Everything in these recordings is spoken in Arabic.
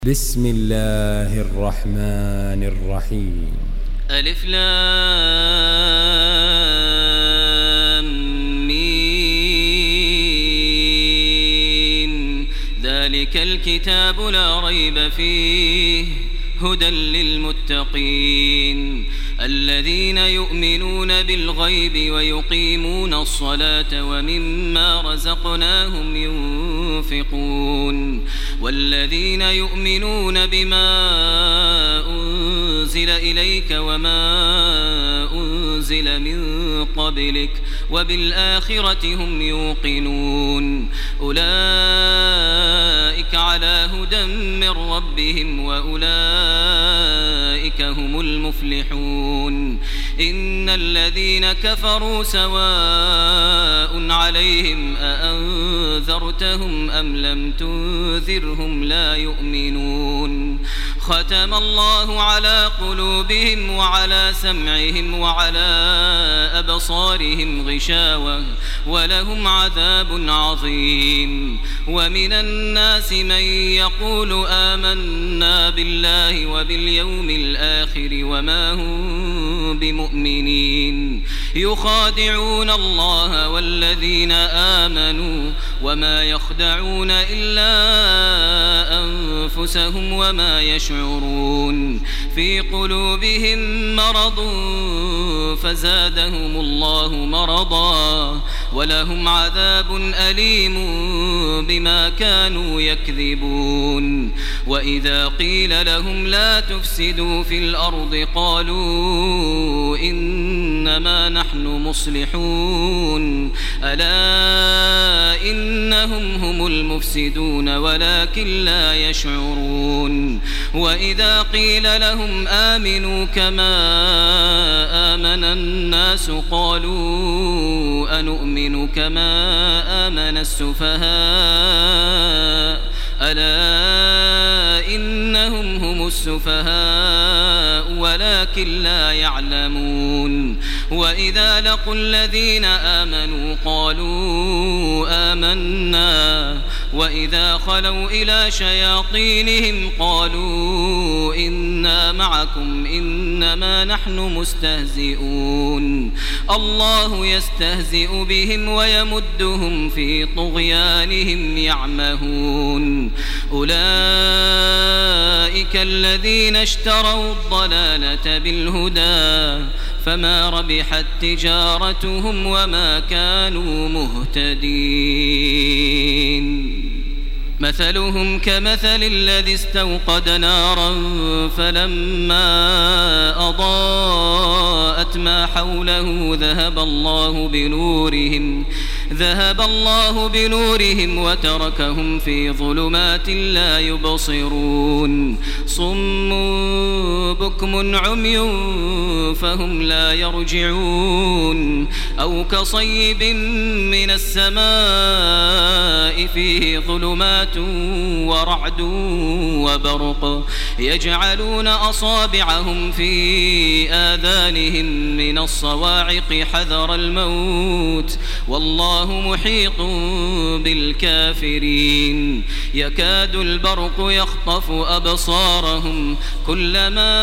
بسم الله الرحمن الرحيم. ألف لام ميم. ذلك الكتاب لا ريب فيه هدى للمتقين الذين يؤمنون بالغيب ويقيمون الصلاة ومما رزقناهم ينفقون والذين يؤمنون بما أنزل إليك وما أنزل من قبلك وبالآخرة هم يوقنون أولئك على هدى من ربهم وأولئك هم المفلحون. إن الذين كفروا سواء عليهم أأنذرتهم أم لم تنذرهم لا يؤمنون. ختم الله على قلوبهم وعلى سمعهم وعلى أبصارهم غشاوة ولهم عذاب عظيم. ومن الناس من يقول آمنا بالله وباليوم الآخر وما هم بمؤمنين يخادعون الله والذين آمنوا وما يخدعون إلا أنفسهم وما يشعرون. في قلوبهم مرض فزادهم الله مرضا ولهم عذاب أليم بما كانوا يكذبون. وإذا قيل لهم لا تفسدوا في الأرض قالوا إنما نحن مصلحون ألا إنهم هم المفسدون ولكن لا يشعرون. وإذا قيل لهم آمنوا كما آمن الناس قالوا أنؤمن كما آمن السفهاء ألا إنهم هم السفهاء ولكن لا يعلمون. وإذا لقوا الذين آمنوا قالوا آمنا وإذا خلوا إلى شياطينهم قالوا إنا معكم إنما نحن مستهزئون. الله يستهزئ بهم ويمدهم في طغيانهم يعمهون. أولئك الذين اشتروا الضلالة بالهدى فما ربحت تجارتهم وما كانوا مهتدين. مثلهم كمثل الذي استوقد نارا فلما أضاءت ما حوله ذهب الله بنورهم وتركهم في ظلمات لا يبصرون. صم بكم عمي فهم لا يرجعون. أو كصيب من السماء فيه ظلمات ورعد وبرق يجعلون أصابعهم في آذانهم من الصواعق حذر الموت والله محيط بالكافرين. يكاد البرق يخطف أبصارهم كلما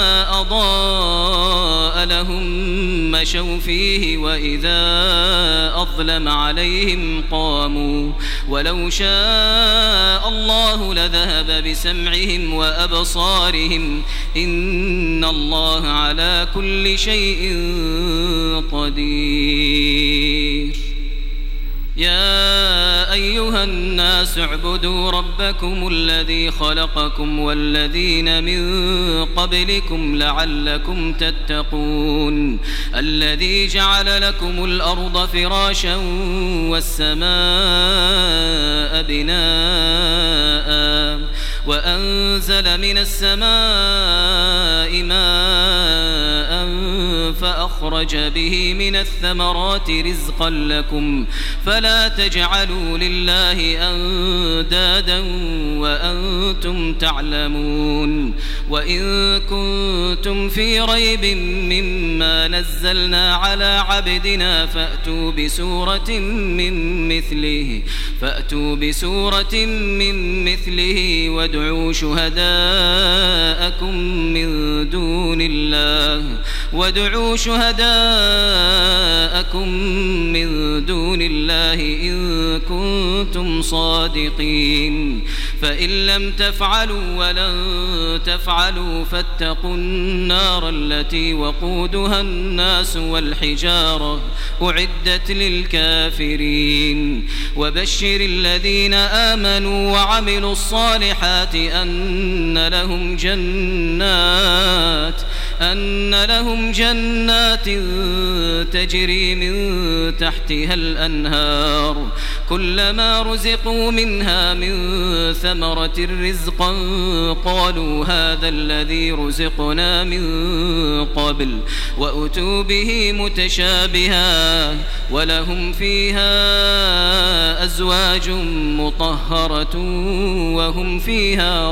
أضاء لهم مشوا فيه وإذا أظلم عليهم قاموا ولو شاء الله لذهب بسمعهم وأبصارهم إن الله على كل شيء قدير. يا أيها الناس اعبدوا ربكم الذي خلقكم والذين من قبلكم لعلكم تتقون. الذي جعل لكم الأرض فراشا والسماء بناء وأنزل من السماء ماء فأخرج به من الثمرات رزقا لكم فلا تجعلوا لله أندادا وأنتم تعلمون وإن كنتم في ريب مما نزلنا على عبدنا فأتوا بسورة من مثله وادعوا شهداءكم من دون الله إن كنتم صادقين فإن لم تفعلوا ولن تفعلوا فاتقوا النار التي وقودها الناس والحجارة أعدت للكافرين وبشر الذين آمنوا وعملوا الصالحات أن لهم جنات تجري من تحتها الأنهار كلما رزقوا منها من ثمرة رزقا قالوا هذا الذي رزقنا من قبل وأتوا به متشابها ولهم فيها أزواج مطهرة وهم فيها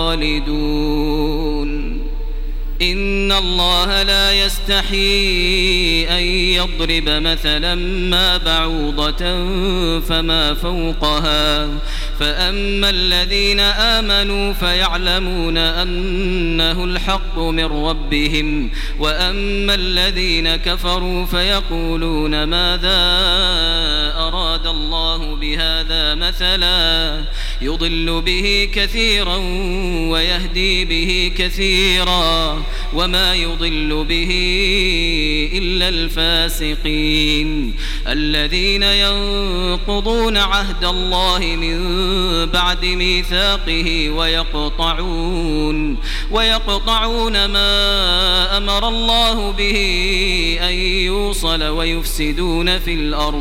خالدون إن الله لا يستحيي أن يضرب مثلا ما بعوضة فما فوقها فأما الذين آمنوا فيعلمون أنه الحق من ربهم وأما الذين كفروا فيقولون ماذا أراد الله بهذا مثلا يضل به كثيرا ويهدي به كثيرا وما يضل به إلا الفاسقين الذين ينقضون عهد الله من بعد ميثاقه ويقطعون ما أمر الله به أن يوصل ويفسدون في الأرض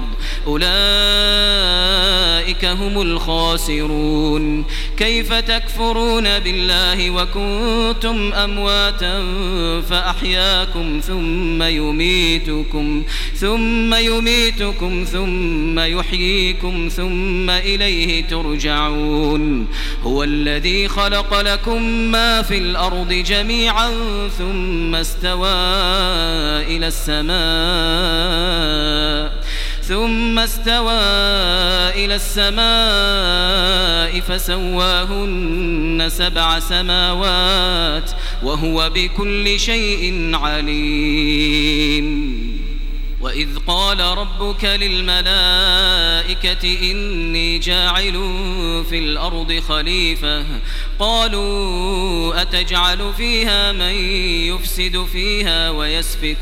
أولئك هم الخاسرون كيف تكفرون بالله وكنتم أمواتا فأحياكم ثم يميتكم ثم يحييكم ثم إليه ترجعون هو الذي خلق لكم ما في الأرض جميعا ثم استوى إلى السماء فسواهن 7 سماوات وهو بكل شيء عليم وإذ قال ربك للملائكة إني جاعل في الأرض خليفة قالوا أتجعل فيها من يفسد فيها ويسفك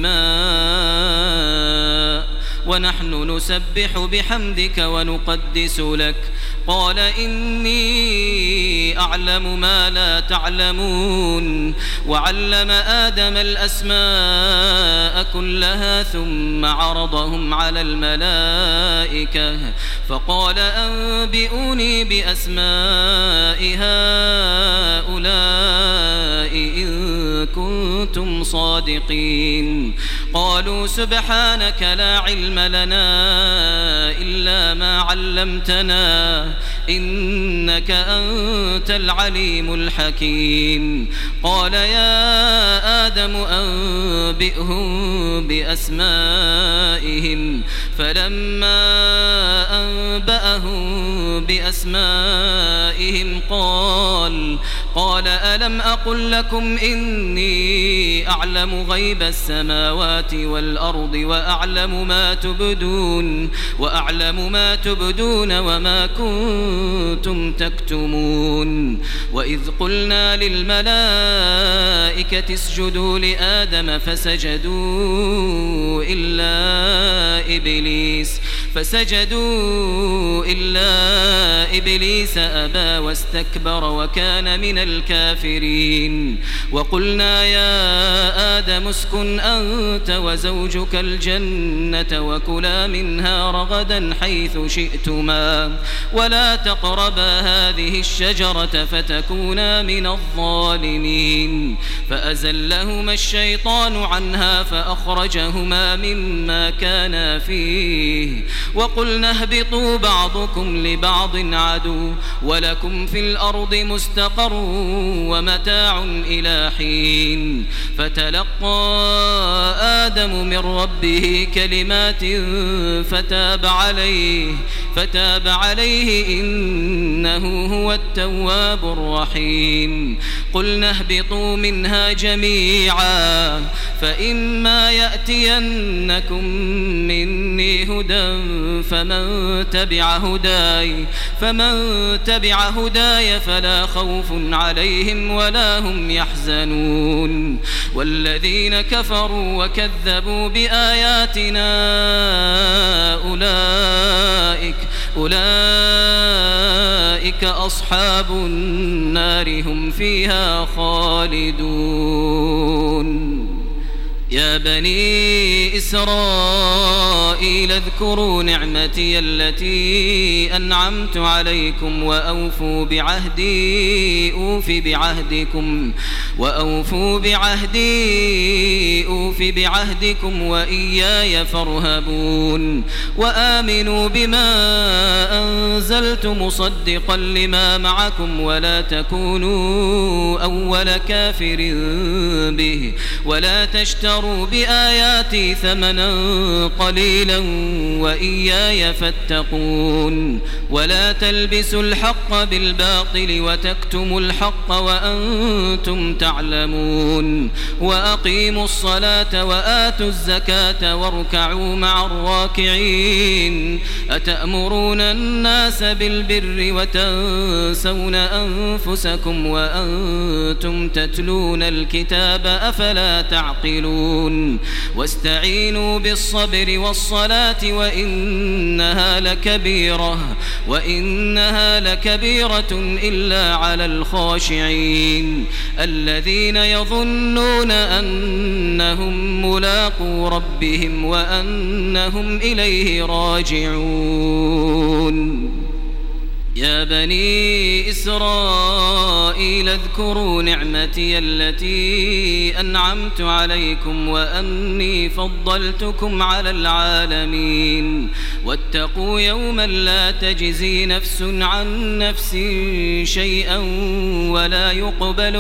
الدماء ونحن نسبح بحمدك ونقدس لك قال إني أعلم ما لا تعلمون وعلم آدم الأسماء كلها ثم عرضهم على الملائكة فقال أنبئوني بأسماء هؤلاء إن كنتم صادقين قالوا سبحانك لا علم لنا إلا ما علمتنا إنك أنت العليم الحكيم قال يا آدم أنبئهم بأسمائهم فلما أنبأهم بأسمائهم قال ألم أقل لكم إني أعلم غيب السماوات والأرض وأعلم ما تبدون وما كنتم تكتمون وإذ قلنا للملائكة اسجدوا لآدم فسجدوا فسجدوا إلا إبليس أبى واستكبر وكان من الكافرين وقلنا يا آدم اسكن أنت وزوجك الجنة وكلا منها رغدا حيث شئتما ولا تقربا هذه الشجرة فتكونا من الظالمين فأزلهما الشيطان عنها فأخرجهما مما كانا فيه وقلنا اهبطوا بعضكم لبعض عدو ولكم في الأرض مستقر ومتاع إلى حين فتلقى آدم من ربه كلمات فتاب عليه إنه هو التواب الرحيم قلنا اهبطوا منها جميعا فإما يأتينكم مني هدى فمن تبع هداي فلا خوف عليهم ولا هم يحزنون والذين كفروا وكذبوا بآياتنا أولئك أصحاب النار هم فيها خالدون يا بني إسرائيل اذكروا نعمتي التي أنعمت عليكم وأوفوا بعهدي أوف بعهدكم وإياي فارهبون وآمنوا بما أنزلت مصدقا لما معكم ولا تكونوا أول كافر به ولا تشتروا بآياتي ثمنا قليلا وإياي فاتقون ولا تلبسوا الحق بالباطل وتكتموا الحق وأنتم تعلمون وأقيموا الصلاة وآتوا الزكاة واركعوا مع الراكعين أتأمرون الناس بالبر وتنسون أنفسكم وأنتم تتلون الكتاب أفلا تعقلون واستعينوا بالصبر والصلاة وإنها لكبيرة إلا على الخاشعين الذين يظنون أنهم ملاقو ربهم وأنهم إليه راجعون يا بني إسرائيل اذكروا نعمتي التي أنعمت عليكم وأني فضلتكم على العالمين واتقوا يوما لا تجزي نفس عن نفس شيئا ولا يقبل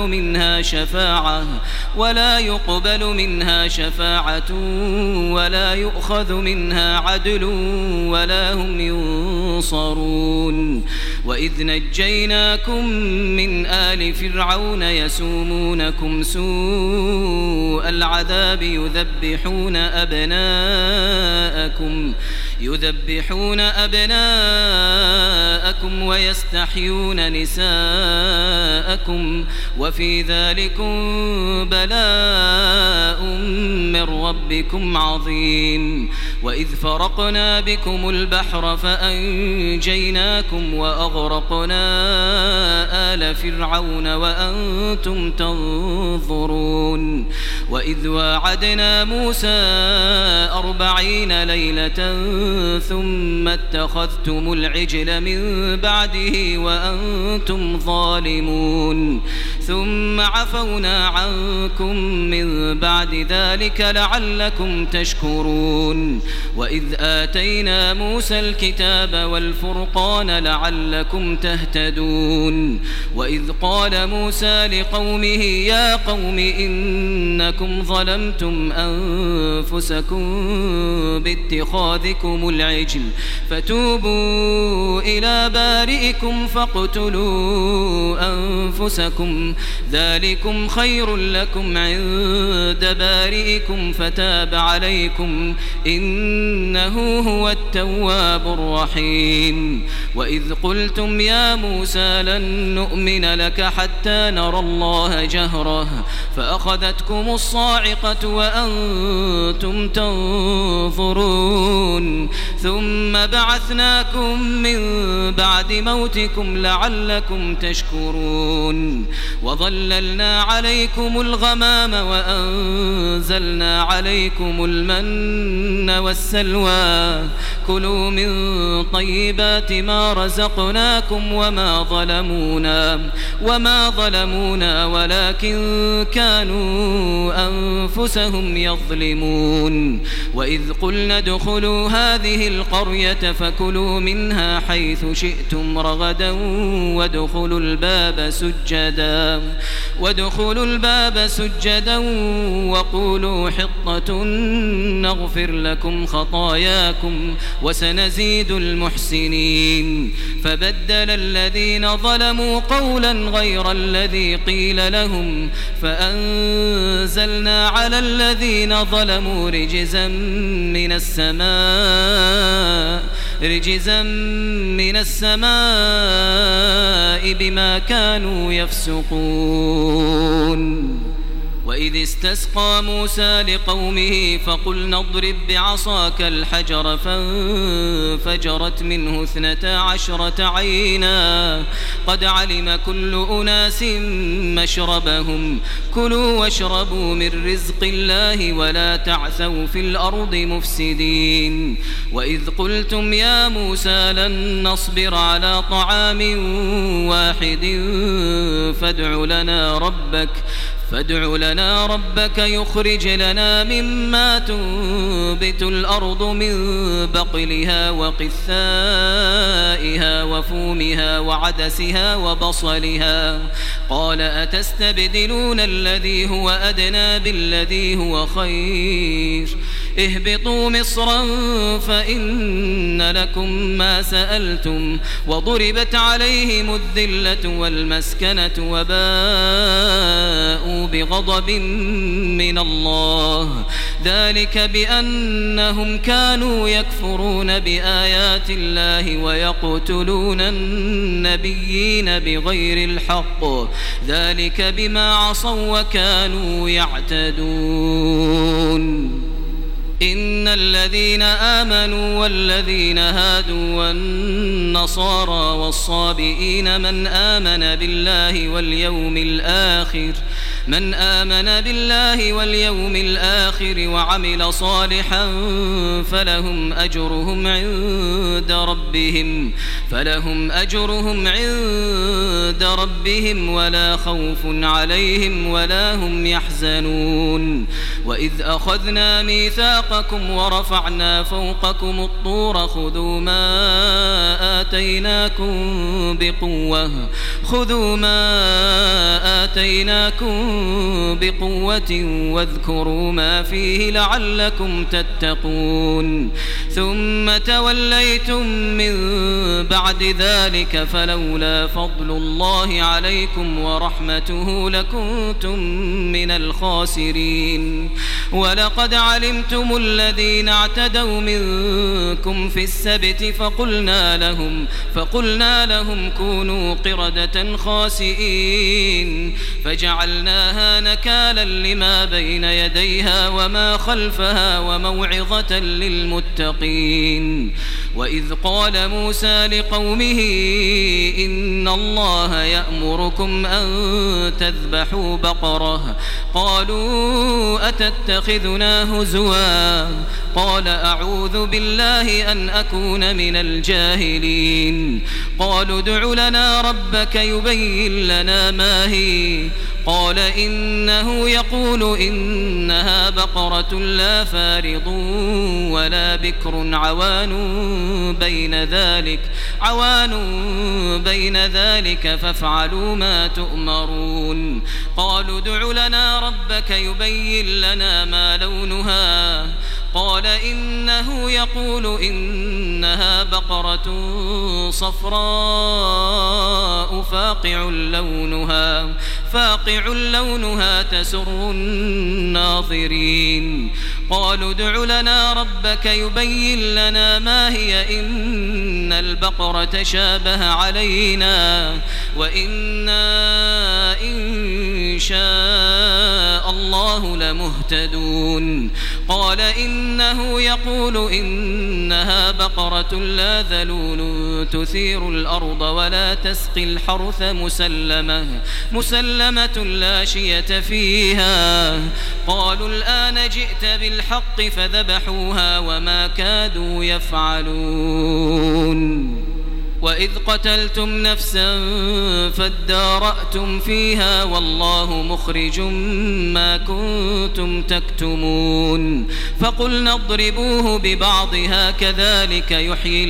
منها شفاعة ولا يؤخذ منها عدل ولا هم ينصرون وإذ نجيناكم من آل فرعون يسومونكم سوء العذاب يذبحون أبناءكم ويستحيون نساءكم وفي ذلكم بلاء من ربكم عظيم وإذ فرقنا بكم البحر فأنجيناكم وأغرقنا آل فرعون وأنتم تنظرون وإذ واعدنا موسى 40 ليلة ثم اتخذتم العجل من بعده وأنتم ظالمون ثم عفونا عنكم من بعد ذلك لعلكم تشكرون وإذ آتينا موسى الكتاب والفرقان لعلكم تهتدون وإذ قال موسى لقومه يا قوم إنكم ظلمتم أنفسكم باتخاذكم العجل فتوبوا إلى بارئكم فاقتلوا أنفسكم ذلكم خير لكم عند بارئكم فتاب عليكم إنه هو التواب الرحيم وإذ قلتم يا موسى لن نؤمن لك حتى نرى الله جهرة فأخذتكم الصاعقة وأنتم تنظرون ثم بعثناكم من بعد موتكم لعلكم تشكرون وظللنا عليكم الغمام وأنزلنا عليكم المن والسلوى كلوا من طيبات ما رزقناكم وما ظلمونا ولكن كانوا أنفسهم يظلمون وإذ قلنا ادخلوا هذه القرية فكلوا منها حيث شئتم رغدا وادخلوا الباب سجدا وقولوا حطة نغفر لكم خطاياكم وسنزيد المحسنين فبدل الذين ظلموا قولا غير الذي قيل لهم فأنزلنا على الذين ظلموا رجزا من السماء بما كانوا يفسقون وإذ استسقى موسى لقومه فقلنا اضرب بعصاك الحجر فانفجرت منه 12 عينا قد علم كل أناس مشربهم كلوا واشربوا من رزق الله ولا تعثوا في الأرض مفسدين وإذ قلتم يا موسى لن نصبر على طعام واحد فادع لنا ربك يخرج لنا مما تنبت الأرض من بقلها وقثائها وفومها وعدسها وبصلها قال أتستبدلون الذي هو أدنى بالذي هو خير اهبطوا مصرا فإن لكم ما سألتم وضربت عليهم الذلة والمسكنة وباءوا بغضب من الله ذلك بأنهم كانوا يكفرون بآيات الله ويقتلون النبيين بغير الحق ذلك بما عصوا وكانوا يعتدون إن الذين آمنوا والذين هادوا والنصارى والصابئين من آمن بالله واليوم الآخر وعمل صالحا فلهم أجرهم عند ربهم ولا خوف عليهم ولا هم يحزنون وإذ أخذنا ميثاقكم ورفعنا فوقكم الطور خذوا ما آتيناكم بقوة واذكروا ما فيه لعلكم تتقون ثم توليتم من بعد ذلك فلولا فضل الله عليكم ورحمته لكنتم من الخاسرين ولقد علمتم الذين اعتدوا منكم في السبت فقلنا لهم كونوا قردة خاسئين فجعلناها نكالا لما بين يديها وما خلفها وموعظة للمتقين وإذ قال موسى لقومه إن الله يأمركم أن تذبحوا بقرة قالوا أتتخذنا هزوا قال أعوذ بالله أن أكون من الجاهلين قالوا ادع لنا ربك يبين لنا ما هي قال إنه يقول إنها بقرة لا فارض ولا بكر عوان بين ذلك فافعلوا ما تؤمرون قالوا ادع لنا ربك يبين لنا ما لونها قال إنه يقول إنها بقرة صفراء فاقع فاقع لونها تسر الناظرين قالوا ادع لنا ربك يبين لنا ما هي إن البقرة تشابه علينا وإنا إن شاء الله لمهتدون قال إنه يقول إنها بقرة لا ذلول تثير الأرض ولا تسقي الحرث مسلمة لا شية فيها قالوا الآن جئت بالحق فذبحوها وما كادوا يفعلون وإذ قتلتم نفسا فادارأتم فيها والله مخرج ما كنتم تكتمون فقلنا اضربوه ببعضها كذلك يحيي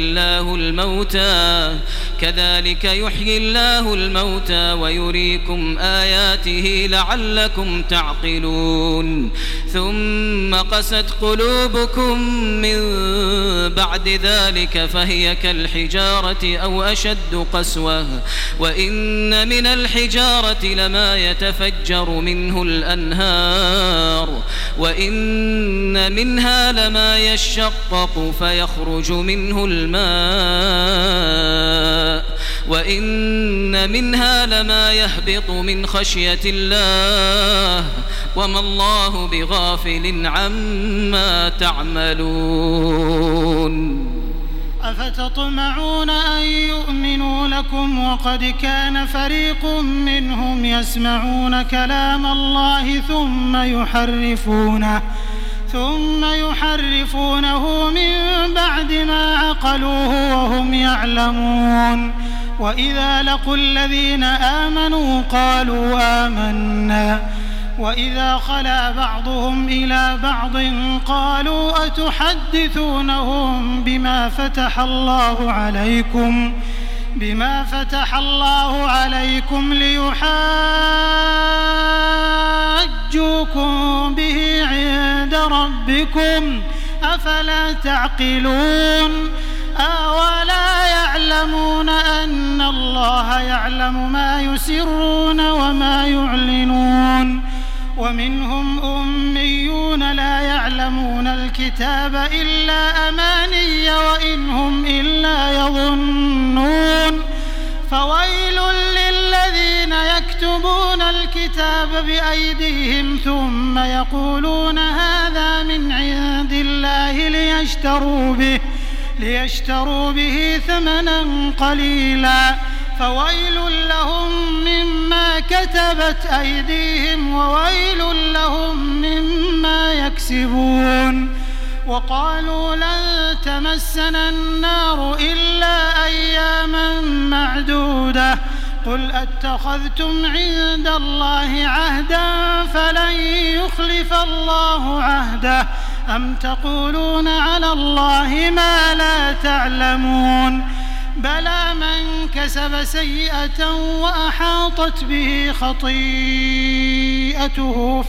الله الموتى ويريكم آياته لعلكم تعقلون ثم قست قلوبكم من بعد ذلك فهي كالحجارة أو أشد قسوة وإن من الحجارة لما يتفجر منه الأنهار وإن منها لما يشقق فيخرج منه الماء وإن منها لما يهبط من خشية الله وما الله بغافل عما تعملون أفتطمعون أن يؤمنوا لكم وقد كان فريق منهم يسمعون كلام الله ثم يحرفونه من بعد ما عقلوه وهم يعلمون وإذا لقوا الذين آمنوا قالوا آمنا وإذا خلا بعضهم إلى بعض قالوا أتحدثونهم بما فتح الله عليكم ليحاجوكم به عند ربكم أفلا تعقلون أولا يعلمون أن الله يعلم ما يسرون وما يعلنون ومنهم أميون لا يعلمون الكتاب إلا أماني وإن هم إلا يظنون فويل للذين يكتبون الكتاب بأيديهم ثم يقولون هذا من عند الله ليشتروا به ثمنا قليلا فويل لهم مما كتبت أيديهم وويل لهم مما يكسبون وقالوا لن تمسنا النار إلا أياما معدودة قل أتخذتم عند الله عهدا فلن يخلف الله عهده أم تقولون على الله ما لا تعلمون بلى من كسب سيئة وأحاطت به خطيئته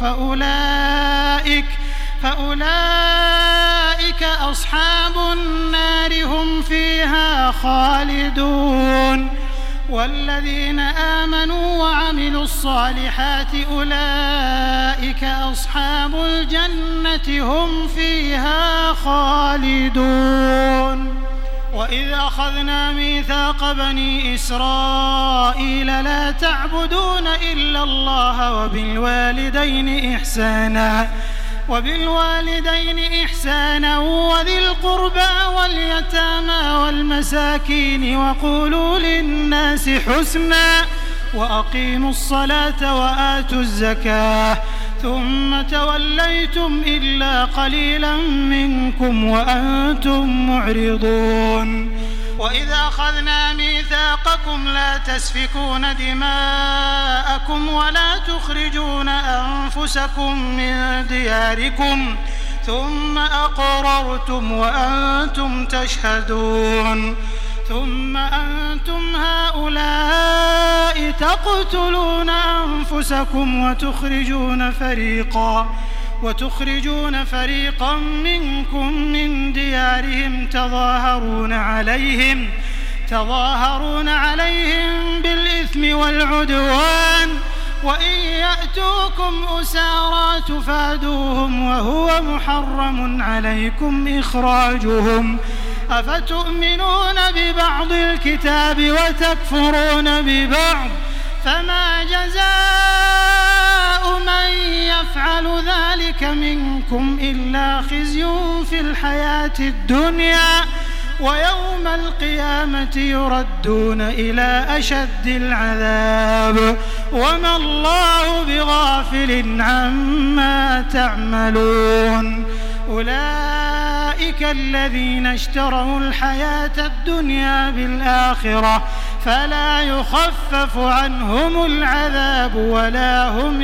فأولئك أصحاب النار هم فيها خالدون والذين آمنوا وعملوا الصالحات أولئك أصحاب الجنة هم فيها خالدون وإذ أخذنا ميثاق بني إسرائيل لا تعبدون إلا الله وبالوالدين إحسانا وذي القربى واليتامى والمساكين وقولوا للناس حسنا وأقيموا الصلاة وآتوا الزكاة ثم توليتم إلا قليلا منكم وأنتم معرضون وإذ أخذنا ميثاقكم لا تسفكون دماءكم ولا تخرجون أنفسكم من دياركم ثم أقررتم وأنتم تشهدون ثم أنتم هؤلاء تقتلون أنفسكم وتخرجون فريقا منكم من ديارهم تظاهرون عليهم بالإثم والعدوان وإن يأتوكم أسارى تفادوهم وهو محرم عليكم إخراجهم أفتؤمنون ببعض الكتاب وتكفرون ببعض فما جزاء من يفعل ذلك منكم إلا خزي في الحياة الدنيا ويوم القيامة يردون إلى أشد العذاب وما الله بغافل عما تعملون أولئك الذين اشتروا الحياة الدنيا بالآخرة فلا يخفف عنهم العذاب ولا هم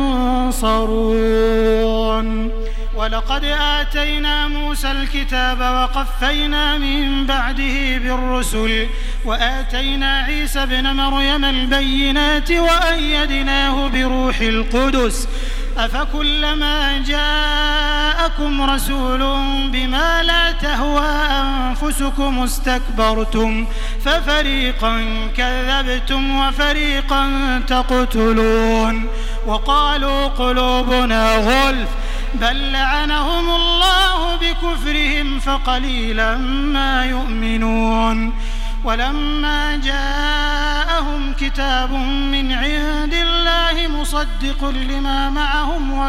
ينصرون ولقد آتينا موسى الكتاب وقفينا من بعده بالرسل وآتينا عيسى ابن مريم البينات وأيدناه بروح القدس أفكلما جاءكم رسول بما لا تهوى أنفسكم استكبرتم ففريقا كذبتم وفريقا تقتلون وقالوا قلوبنا غلف بل لعنهم الله بكفرهم فقليلا ما يؤمنون ولما جاءهم كتاب من عند الله مصدق لما معهم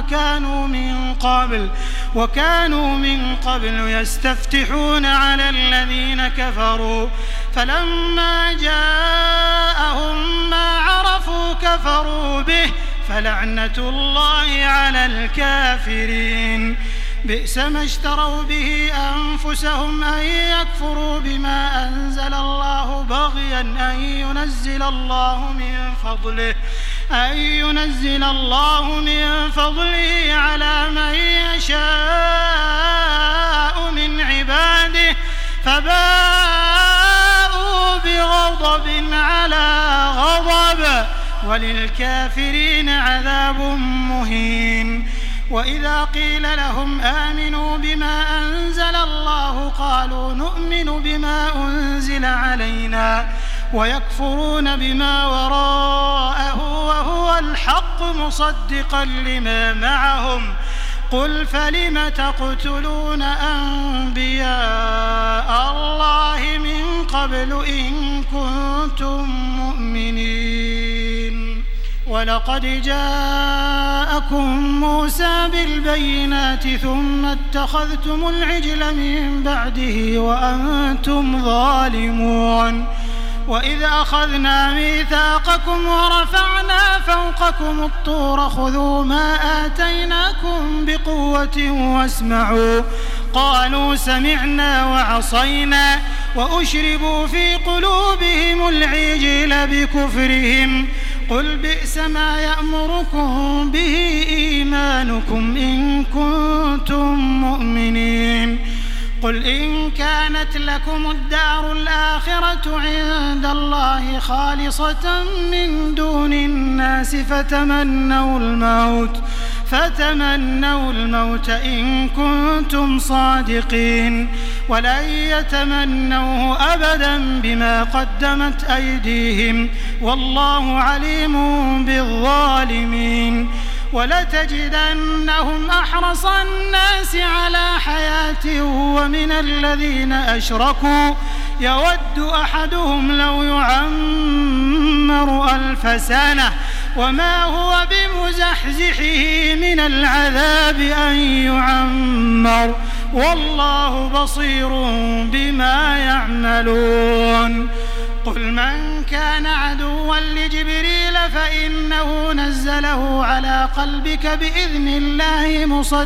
وكانوا من قبل يستفتحون على الذين كفروا فلما جاءهم ما عرفوا كفروا به فلعنة الله على الكافرين بئس ما اشتروا به أنفسهم أن يكفروا بما أنزل الله بغيا أن ينزل الله من فضله على من يشاء من عباده فباءوا بغضب على غضب وللكافرين عذاب مهين وإذا قيل لهم آمنوا بما أنزل الله قالوا نؤمن بما أنزل علينا ويكفرون بما وراءه وهو الحق مصدقا لما معهم قل فلم تقتلون أنبياء الله من قبل إن كنتم مؤمنين ولقد جاءكم موسى بالبينات ثم اتخذتم العجل من بعده وأنتم ظالمون وإذ أخذنا ميثاقكم ورفعنا فوقكم الطور خذوا ما آتيناكم بقوة واسمعوا قالوا سمعنا وعصينا وأشربوا في قلوبهم العجل بكفرهم قل بئس ما يأمركم به إيمانكم إن كنتم مؤمنين قل إن كانت لكم الدار الآخرة عند الله خالصة من دون الناس فتمنوا الموت إن كنتم صادقين ولن يتمنوه أبدا بما قدمت أيديهم والله عليم بالظالمين ولتجدنهم أحرص الناس على حياة ومن الذين أشركوا يود أحدهم لو يعمر 1000 سنة وما هو بمزحزحه من العذاب أن يعمر والله بصير بما يعملون قل من كان عدوا لجبريل فإنه نزله على قلبك بإذن الله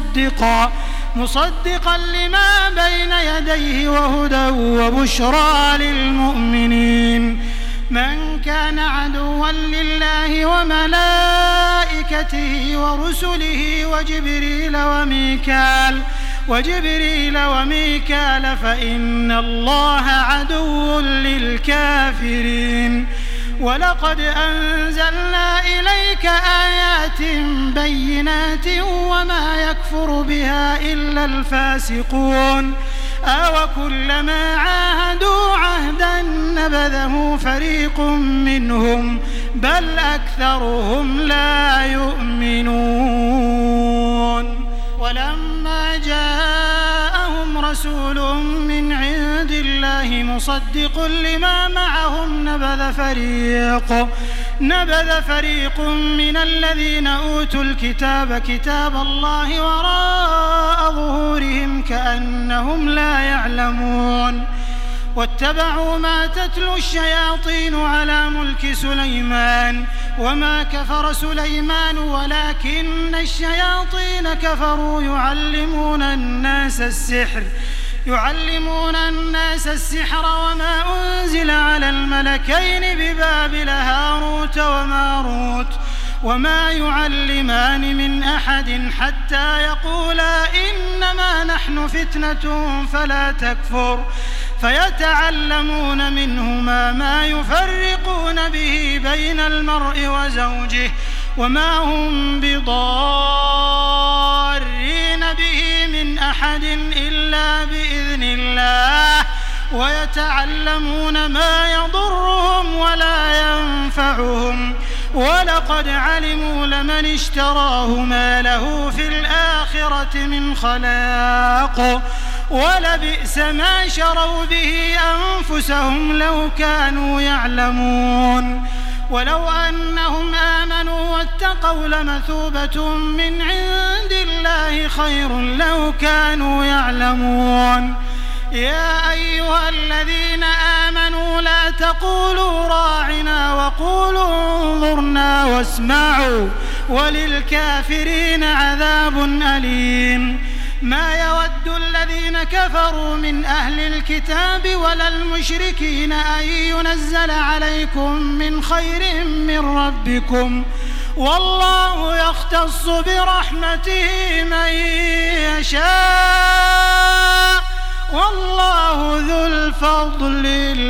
مصدقا لما بين يديه وهدى وبشرى للمؤمنين من كان عدوا لله وملائكته ورسله وجبريل وميكال فإن الله عدو للكافرين ولقد أنزلنا إليك آيات بينات وما يكفر بها إلا الفاسقون أوكلما عاهدوا عهدا نبذه فريق منهم بل أكثرهم لا يؤمنون ولما جاءهم رسول من عند الله مصدق لما معهم نبذ فريق من الذين أوتوا الكتاب كتاب الله وراء ظهورهم كأنهم لا يعلمون واتبعوا ما تتلو الشياطين على ملك سليمان وما كفر سليمان ولكن الشياطين كفروا يعلمون الناس السحر وما أنزل على الملكين ببابل هاروت وماروت وما يعلمان من أحد حتى يقولا إنما نحن فتنة فلا تكفر فيتعلمون منهما ما يفرقون به بين المرء وزوجه وما هم بضارين به من أحد إلا بإذن الله ويتعلمون ما يضرهم ولا ينفعهم ولقد علموا لمن اشتراه ما له في الآخرة من خلاق ولبئس ما شروا به أنفسهم لو كانوا يعلمون ولو أنهم آمنوا واتقوا لمثوبة من عند الله خير لو كانوا يعلمون يا أيها الذين آمنوا لا تقولوا راعنا وقولوا انظرنا واسمعوا وللكافرين عذاب أليم ما يود الذين كفروا من أهل الكتاب ولا المشركين أن ينزل عليكم من خير من ربكم والله يختص برحمته من يشاء والله ذو الفضل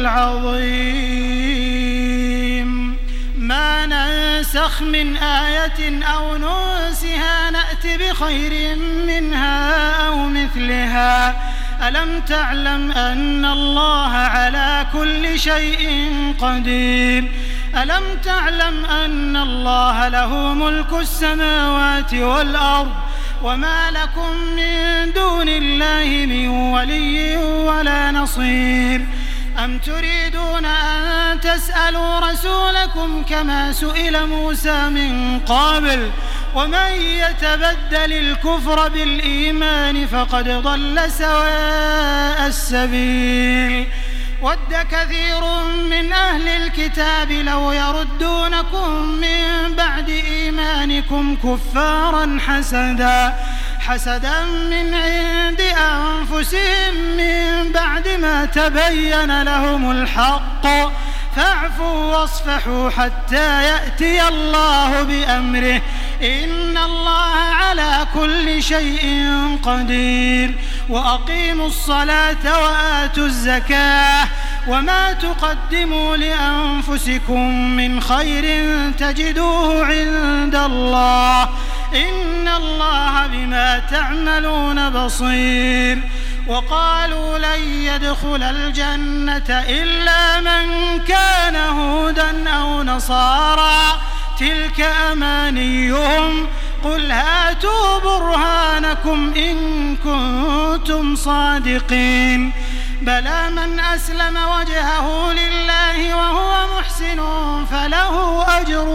العظيم ما ننسخ من آية أو ننسها نأت بخير منها أو مثلها ألم تعلم أن الله على كل شيء قدير ألم تعلم أن الله له ملك السماوات والأرض وما لكم من دون الله من ولي ولا نصير أم تريدون أن تسألوا رسولكم كما سئل موسى من قبل ومن يتبدل الكفر بالإيمان فقد ضل سواء السبيل ود كثير من أهل الكتاب لو يردونكم من بعد إيمانكم كفارا حسدا من عند أنفسهم من بعد ما تبين لهم الحق فاعفوا واصفحوا حتى يأتي الله بأمره إن الله على كل شيء قدير وأقيموا الصلاة وآتوا الزكاة وما تقدموا لأنفسكم من خير تجدوه عند الله إن الله بما تعملون بصير وقالوا لن يدخل الجنة إلا من كان هودا أو نصارى تلك أمانيهم قل هاتوا برهانكم إن كنتم صادقين بلى من أسلم وجهه لله وهو محسن فله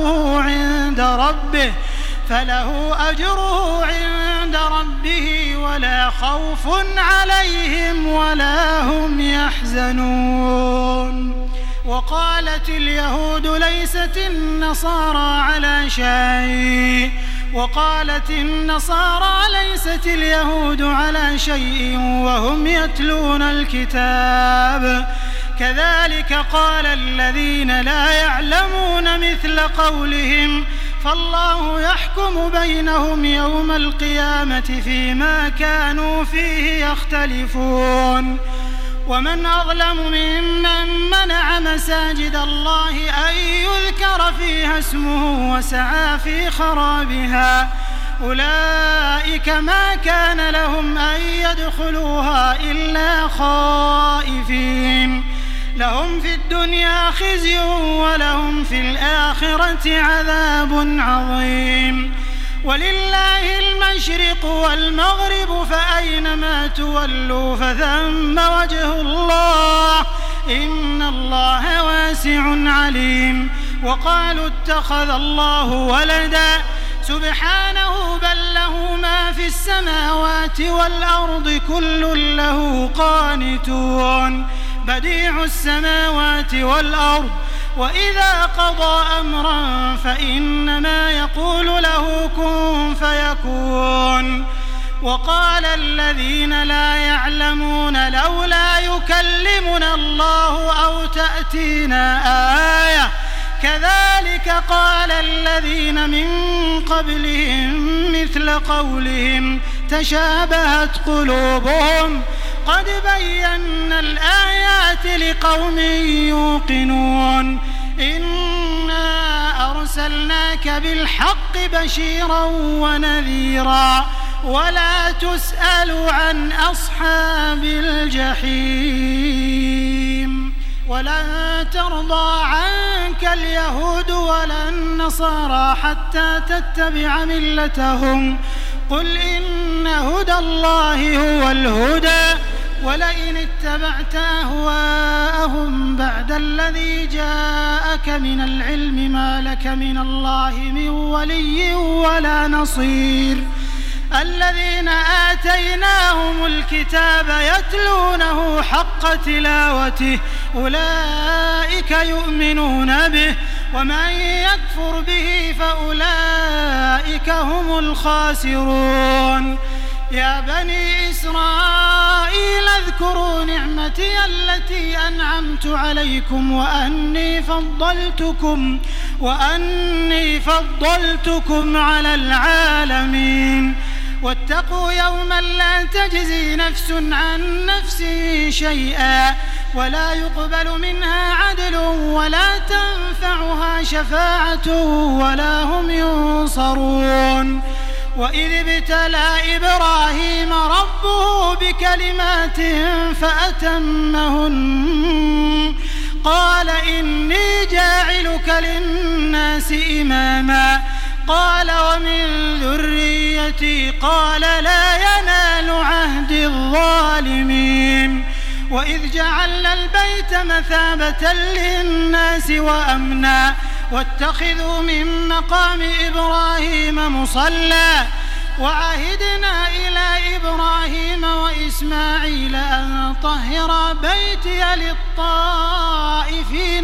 أجره عند ربه ولا خوف عليهم ولا هم يحزنون وقالت اليهود ليست النصارى على شيء وقالت النصارى ليست اليهود على شيء وهم يتلون الكتاب كذلك قال الذين لا يعلمون مثل قولهم فالله يحكم بينهم يوم القيامة فيما كانوا فيه يختلفون ومن أظلم ممن منع مساجد الله أن يذكر فيها اسمه وسعى في خرابها أولئك ما كان لهم أن يدخلوها إلا خائفين لهم في الدنيا خزي ولهم في الآخرة عذاب عظيم ولله المشرق والمغرب فأينما تولوا فثم وجه الله إن الله واسع عليم وقالوا اتخذ الله ولدا سبحانه بل له ما في السماوات والأرض كل له قانتون بديع السماوات والأرض وإذا قضى أمرا فإنما يقول له كن فيكون وقال الذين لا يعلمون لولا يكلمنا الله أو تأتينا آية كذلك قال الذين من قبلهم مثل قولهم تشابهت قلوبهم قد بينا الآيات لقوم يوقنون إنا أرسلناك بالحق بشيرا ونذيرا ولا تسأل عن أصحاب الجحيم ولن ترضى عنك اليهود ولا النصارى حتى تتبع ملتهم قل إن هدى الله هو الهدى ولئن اتبعت أهواءهم بعد الذي جاءك من العلم ما لك من الله من ولي ولا نصير الذين آتيناهم الكتاب يتلونه حق تلاوته أولئك يؤمنون به ومن يكفر به فأولئك هم الخاسرون يا بني إسرائيل اذكروا نعمتي التي أنعمت عليكم وأني فضلتكم على العالمين واتقوا يوما لا تجزي نفس عن نفس شيئا ولا يقبل منها عدل ولا تنفعها شفاعة ولا هم ينصرون وإذ ابتلى إبراهيم ربه بكلمات فأتمهن قال إني جاعلك للناس إماما قال ومن ذريتي قال لا ينال عهد الظالمين وإذ جعلنا البيت مثابة للناس وأمنا واتخذوا من مقام إبراهيم مصلى وعهدنا إلى إبراهيم وإسماعيل أن طهر بيتي للطائفين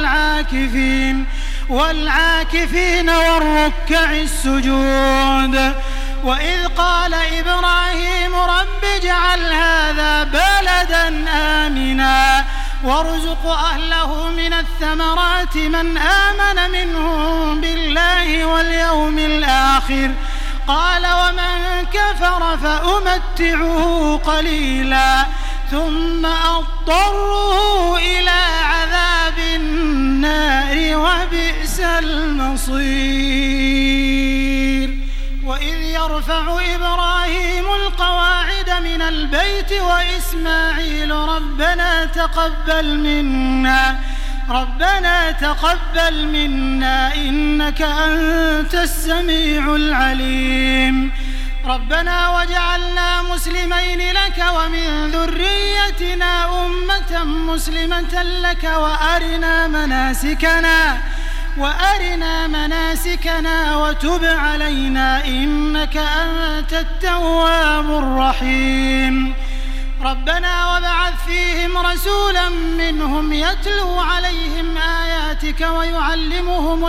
والعاكفين والركع السجود وإذ قال إبراهيم رب اجعل هذا بلدا آمنا وارزق أهله من الثمرات من آمن منهم بالله واليوم الآخر قال ومن كفر فأمتعه قليلا ثم أضطره إلى عذاب النار وبئس المصير وإذ يرفع إبراهيم القواعد من البيت وإسماعيل ربنا تقبل منا إنك أنت السميع العليم ربنا وجعلنا مسلمين لك ومن ذريتنا أمة مسلمة لك وأرنا مناسكنا وتب علينا إنك أنت التواب الرحيم ربنا وابعث فيهم رسولا منهم يتلو عليهم آياتك ويعلمهم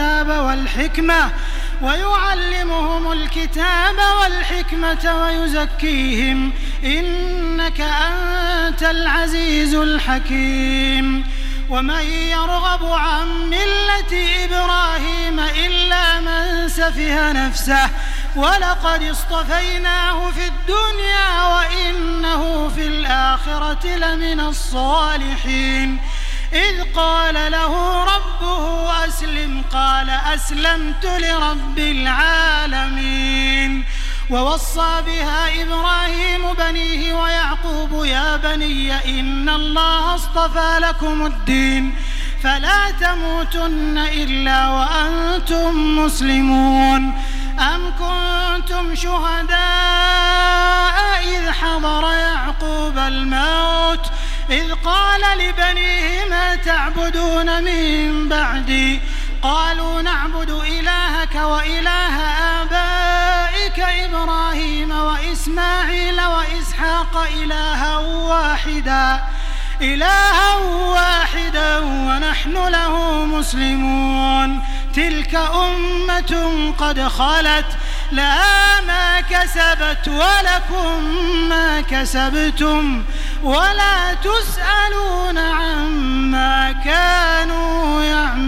الكتاب والحكمة ويزكيهم إنك أنت العزيز الحكيم ومن يرغب عن ملة إبراهيم إلا من سفه نفسه ولقد اصطفيناه في الدنيا وإنه في الآخرة لمن الصالحين إذ قال له ربه أسلم قال أسلمت لرب العالمين ووصى بها إبراهيم بنيه ويعقوب يا بني إن الله اصطفى لكم الدين فلا تموتن إلا وأنتم مسلمون. أم كنتم شهداء إذ حضر يعقوب الموت إذ قال لبنيه ما تعبدون من بعدي قالوا نعبد إلهك وإله آبائك إبراهيم وإسماعيل وإسحاق إلها واحدا ونحن له مسلمون. تلك أمة قد خلت لها ما كسبت ولكم ما كسبتم ولا تسألون عما كانوا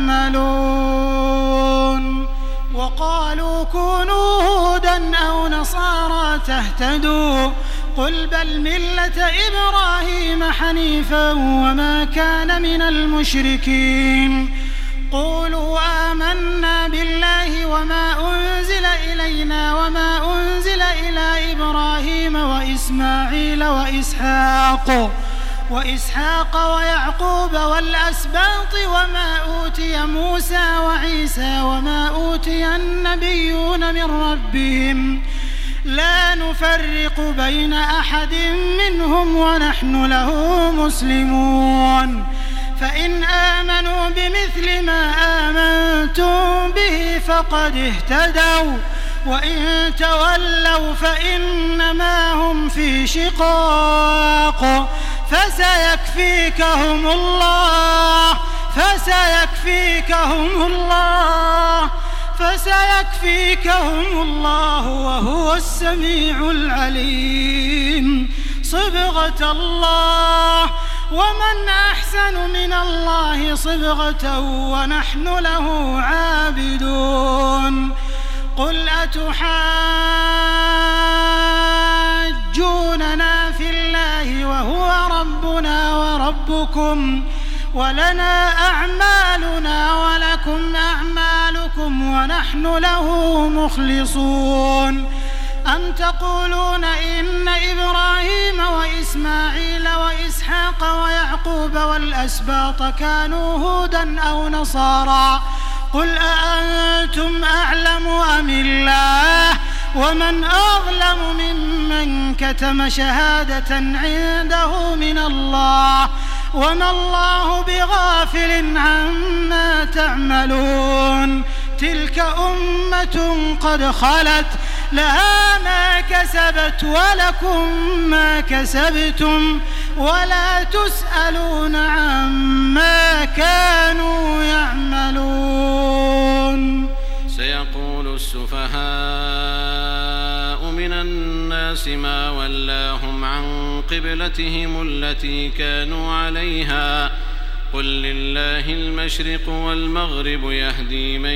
يعملون. وقالوا كونوا هودا أو نصارى تهتدوا قل بل ملة إبراهيم حنيفا وما كان من المشركين. قولوا آمنا بالله وما أنزل إلينا وما أنزل إلى إبراهيم وإسماعيل وإسحاق ويعقوب والأسباط وما أوتي موسى وعيسى وما أوتي النبيون من ربهم لا نفرق بين أحد منهم ونحن له مسلمون. فإن آمنوا بمثل ما آمنتم به فقد اهتدوا وإن تولوا فإنما هم في شقاق فسيكفيكهم الله وهو السميع العليم. صبغة الله ومن أحسن من الله صبغة ونحن له عابدون. قل أتحاجوننا في الله وهو ربنا وربكم ولنا أعمالنا ولكم أعمالكم ونحن له مخلصون. أم تقولون إن إبراهيم وإسماعيل وإسحاق ويعقوب والأسباط كانوا هودا أو نصارى قل أأنتم أعلم أم الله ومن أظلم ممن كتم شهادة عنده من الله وما الله بغافل عما تعملون. تلك أمة قد خلت لها ما كسبت ولكم ما كسبتم ولا تسألون عما كانوا يعملون. سيقول السفهاء من الناس ما ولاهم عن قبلتهم التي كانوا عليها قل لله المشرق والمغرب يهدي من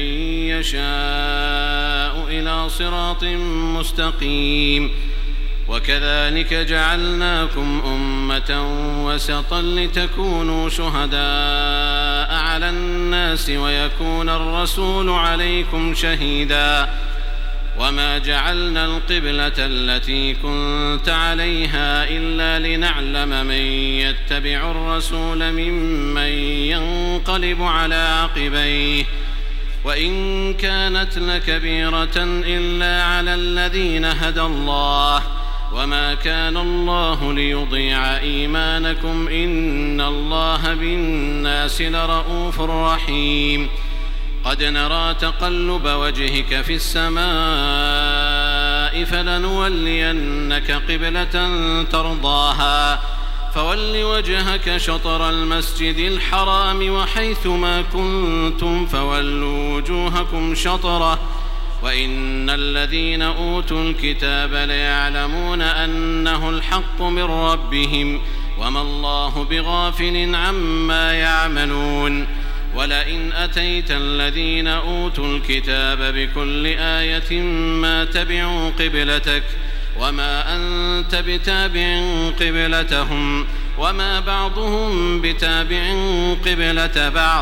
يشاء إلى صراط مستقيم. وكذلك جعلناكم أمة وسطا لتكونوا شهداء على الناس ويكون الرسول عليكم شهيدا. وما جعلنا القبلة التي كنت عليها إلا لنعلم من يتبع الرسول ممن ينقلب على عقبيه وإن كانت لكبيرة إلا على الذين هدى الله وما كان الله ليضيع إيمانكم إن الله بالناس لرءوف رحيم. قد نرى تقلب وجهك في السماء فلنولينك قبلة ترضاها فول وجهك شطر المسجد الحرام وحيثما كنتم فولوا وجوهكم شطره وإن الذين أوتوا الكتاب ليعلمون أنه الحق من ربهم وما الله بغافل عما يعملون. ولئن أتيت الذين أوتوا الكتاب بكل آية ما تبعوا قبلتك وما أنت بتابع قبلتهم وما بعضهم بتابع قبلة بعض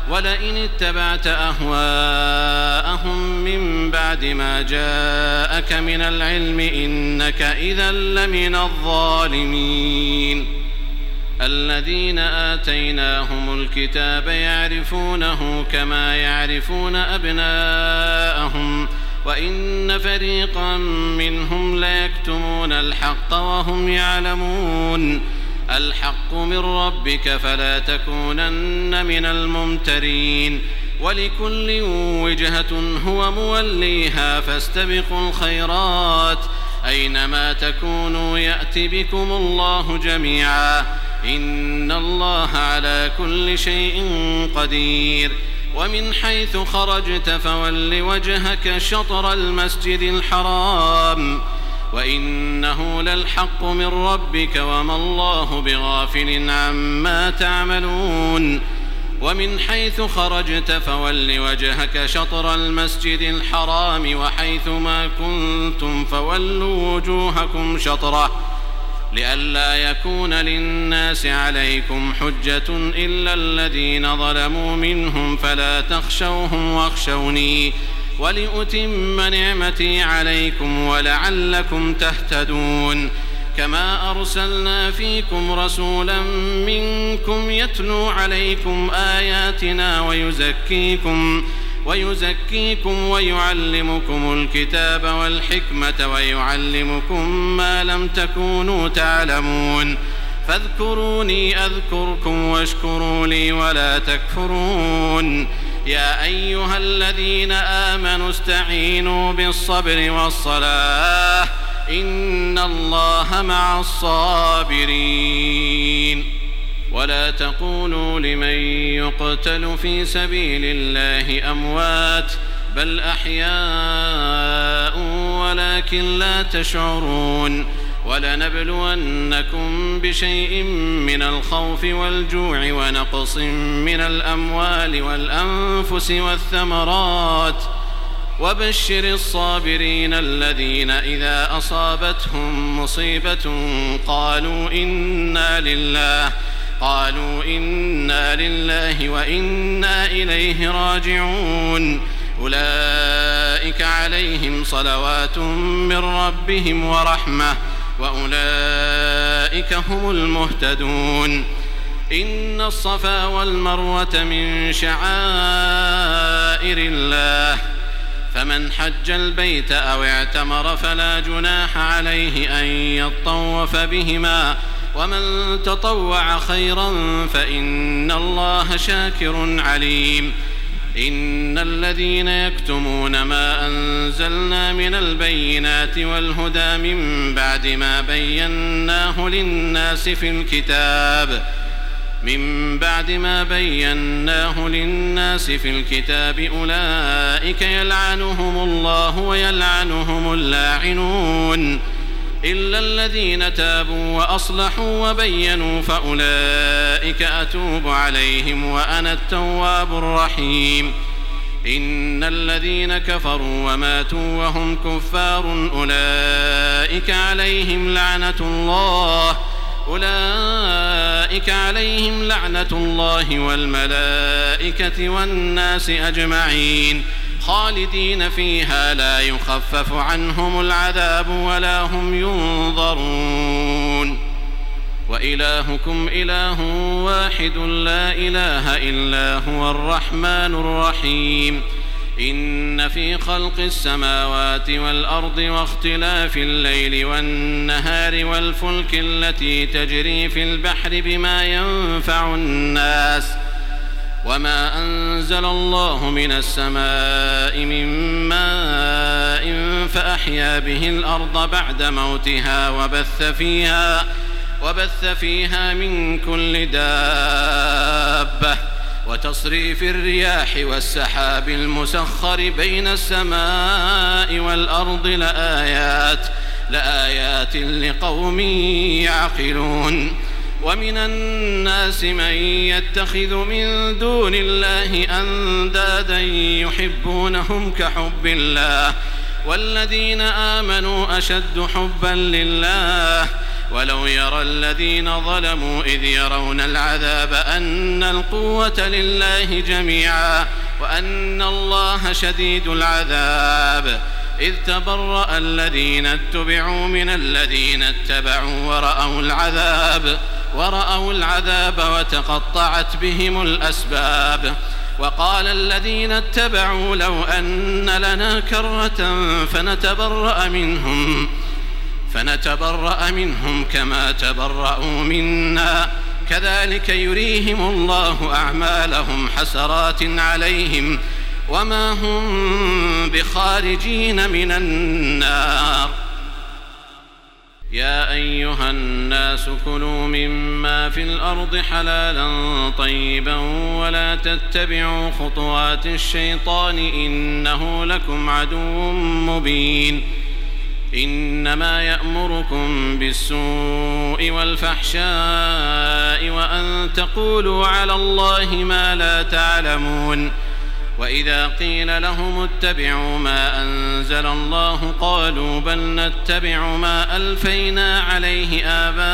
ولئن اتبعت أهواءهم من بعد ما جاءك من العلم إنك إذا لمن الظالمين. الذين آتيناهم الكتاب يعرفونه كما يعرفون أبناءهم وإن فريقا منهم ليكتمون الحق وهم يعلمون. الحق من ربك فلا تكونن من الممترين. ولكل وجهة هو موليها فاستبقوا الخيرات أينما تكونوا يأت بكم الله جميعا إن الله على كل شيء قدير. ومن حيث خرجت فول وجهك شطر المسجد الحرام وإنه للحق من ربك وما الله بغافل عما تعملون. ومن حيث خرجت فول وجهك شطر المسجد الحرام وحيث ما كنتم فولوا وجوهكم شطره لئلا يكون للناس عليكم حجة إلا الذين ظلموا منهم فلا تخشوهم واخشوني ولأتم نعمتي عليكم ولعلكم تهتدون. كما أرسلنا فيكم رسولا منكم يتلو عليكم آياتنا ويزكيكم ويعلمكم الكتاب والحكمة ويعلمكم ما لم تكونوا تعلمون. فاذكروني أذكركم واشكروا لي ولا تكفرون. يا أيها الذين آمنوا استعينوا بالصبر والصلاة إن الله مع الصابرين. ولا تقولوا لمن يقتل في سبيل الله أموات بل أحياء ولكن لا تشعرون. ولنبلونكم بشيء من الخوف والجوع ونقص من الأموال والأنفس والثمرات وبشر الصابرين الذين إذا أصابتهم مصيبة قالوا إنا لله وإنا إليه راجعون. أولئك عليهم صلوات من ربهم ورحمة وأولئك هم المهتدون. إن الصفا والمروة من شعائر الله فمن حج البيت أو اعتمر فلا جناح عليه أن يطوف بهما ومن تطوع خيرا فإن الله شاكر عليم. إن الذين يكتمون ما أنزلنا من البينات والهدى من بعد ما بيناه للناس في الكتاب أولئك يلعنهم الله ويلعنهم اللاعنون إلا الذين تابوا وأصلحوا وبينوا فأولئك أتوب عليهم وأنا التواب الرحيم. إن الذين كفروا وماتوا وهم كفار أولئك عليهم لعنة الله والملائكة والناس أجمعين خالدين فيها لا يخفف عنهم العذاب ولا هم ينظرون. وإلهكم إله واحد لا إله إلا هو الرحمن الرحيم. إن في خلق السماوات والأرض واختلاف الليل والنهار والفلك التي تجري في البحر بما ينفع الناس وما أنزل الله من السماء من ماء فأحيا به الأرض بعد موتها وبث فيها من كل دابة وتصريف الرياح والسحاب المسخر بين السماء والأرض لآيات لقوم يعقلون. ومن الناس من يتخذ من دون الله أندادا يحبونهم كحب الله والذين آمنوا أشد حبا لله ولو يرى الذين ظلموا إذ يرون العذاب أن القوة لله جميعا وأن الله شديد العذاب إذ تبرأ الذين اتبعوا من الذين اتبعوا ورأوا العذاب وتقطعت بهم الأسباب وقال الذين اتبعوا لو أن لنا كرة فنتبرأ منهم كما تبرأوا منا كذلك يريهم الله أعمالهم حسرات عليهم وما هم بخارجين من النار. يا أيها الناس كلوا مما في الأرض حلالا طيبا ولا تتبعوا خطوات الشيطان إنه لكم عدو مبين. إنما يأمركم بالسوء والفحشاء وأن تقولوا على الله ما لا تعلمون. وإذا قيل لهم اتبعوا ما أنزل الله قالوا بل نتبع ما ألفينا عليه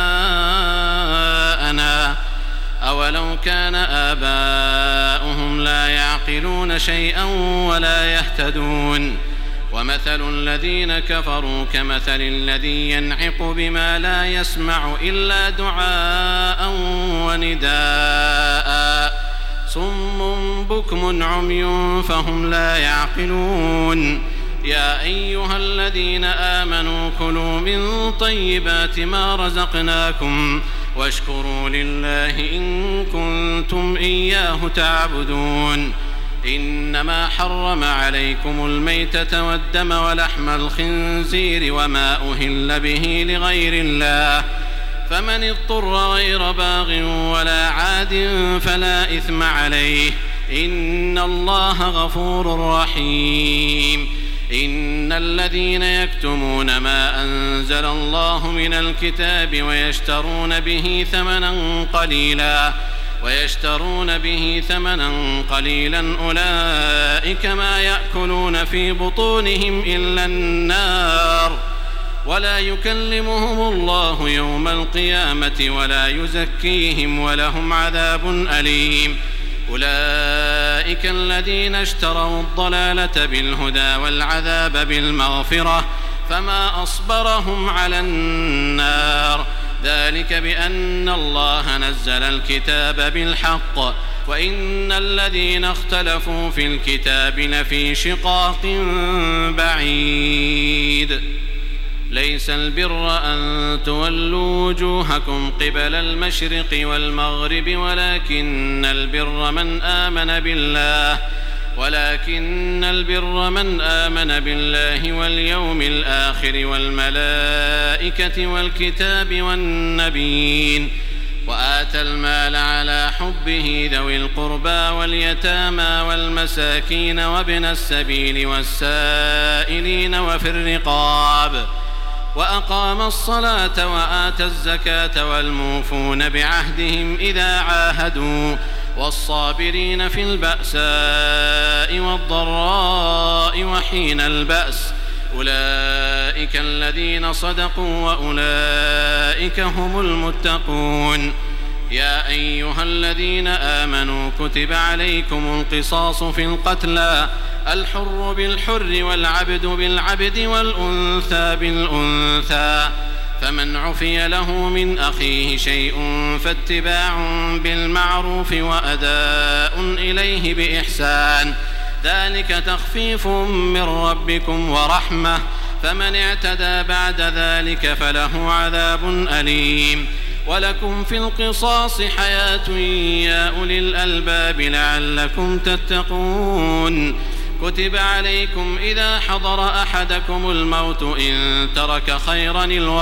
آباءنا أولو كان آباؤهم لا يعقلون شيئا ولا يهتدون. ومثل الذين كفروا كمثل الذي ينعق بما لا يسمع إلا دعاء ونداء صم بكم عمي فهم لا يعقلون. يا أيها الذين آمنوا كلوا من طيبات ما رزقناكم واشكروا لله إن كنتم إياه تعبدون. إنما حرم عليكم الميتة والدم ولحم الخنزير وما أهل به لغير الله فمن اضطر غير باغ ولا عاد فلا إثم عليه إن الله غفور رحيم. إن الذين يكتمون ما أنزل الله من الكتاب ويشترون به ثمنا قليلا أولئك ما يأكلون في بطونهم إلا النار ولا يكلمهم الله يوم القيامة ولا يزكيهم ولهم عذاب أليم. أولئك الذين اشتروا الضلالة بالهدى والعذاب بالمغفرة فما أصبرهم على النار ذلك بأن الله نزل الكتاب بالحق وإن الذين اختلفوا في الكتاب لفي شقاق بعيد. ليس البر أن تولوا وجوهكم قبل المشرق والمغرب ولكن البر من آمن بالله واليوم الآخر والملائكة والكتاب والنبيين وآتى المال على حبه ذوي القربى واليتامى والمساكين وابن السبيل والسائلين وفي الرقاب وأقام الصلاة وآتى الزكاة والموفون بعهدهم إذا عاهدوا والصابرين في البأساء والضراء وحين البأس أولئك الذين صدقوا وأولئك هم المتقون. يا أيها الذين آمنوا كتب عليكم القصاص في القتلى الحر بالحر والعبد بالعبد والأنثى بالأنثى فمن عفي له من أخيه شيء فاتباع بالمعروف وأداء إليه بإحسان ذلك تخفيف من ربكم ورحمة فمن اعتدى بعد ذلك فله عذاب أليم. ولكم في القصاص حياة يا أولي الألباب لعلكم تتقون. كتب عليكم إذا حضر أحدكم الموت إن ترك خيرا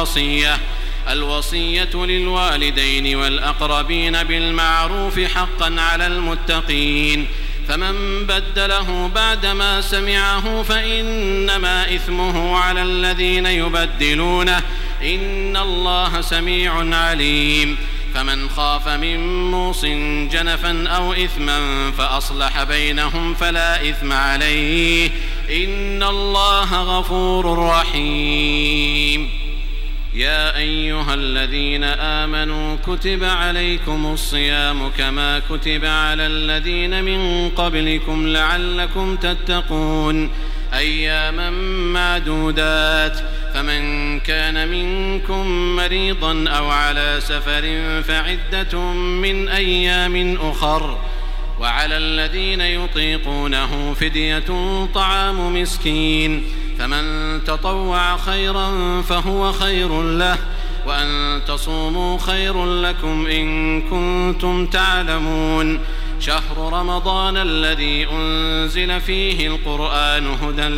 الوصية للوالدين والأقربين بالمعروف حقا على المتقين فمن بدله بعدما سمعه فإنما إثمه على الذين يبدلونه إن الله سميع عليم. فمن خاف من موص جنفا أو إثما فأصلح بينهم فلا إثم عليه إن الله غفور رحيم. يا أيها الذين آمنوا كتب عليكم الصيام كما كتب على الذين من قبلكم لعلكم تتقون أياما معدودات فمن كان منكم مريضا أو على سفر فعدة من أيام أخر وعلى الذين يطيقونه فدية طعام مسكين فمن تطوع خيرا فهو خير له وأن تصوموا خير لكم إن كنتم تعلمون شهر رمضان الذي أنزل فيه القرآن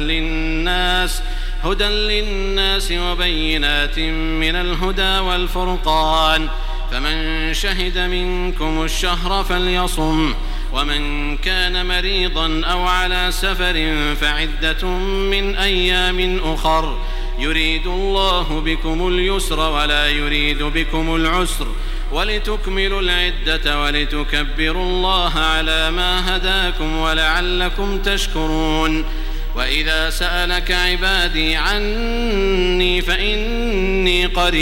هدى للناس وبينات من الهدى والفرقان فمن شهد منكم الشهر فليصم ومن كان مريضا أو على سفر فعدة من أيام أخر يريد الله بكم اليسر ولا يريد بكم العسر ولتكملوا العدة ولتكبروا الله على ما هداكم ولعلكم تشكرون وإذا سألك عبادي عني فإني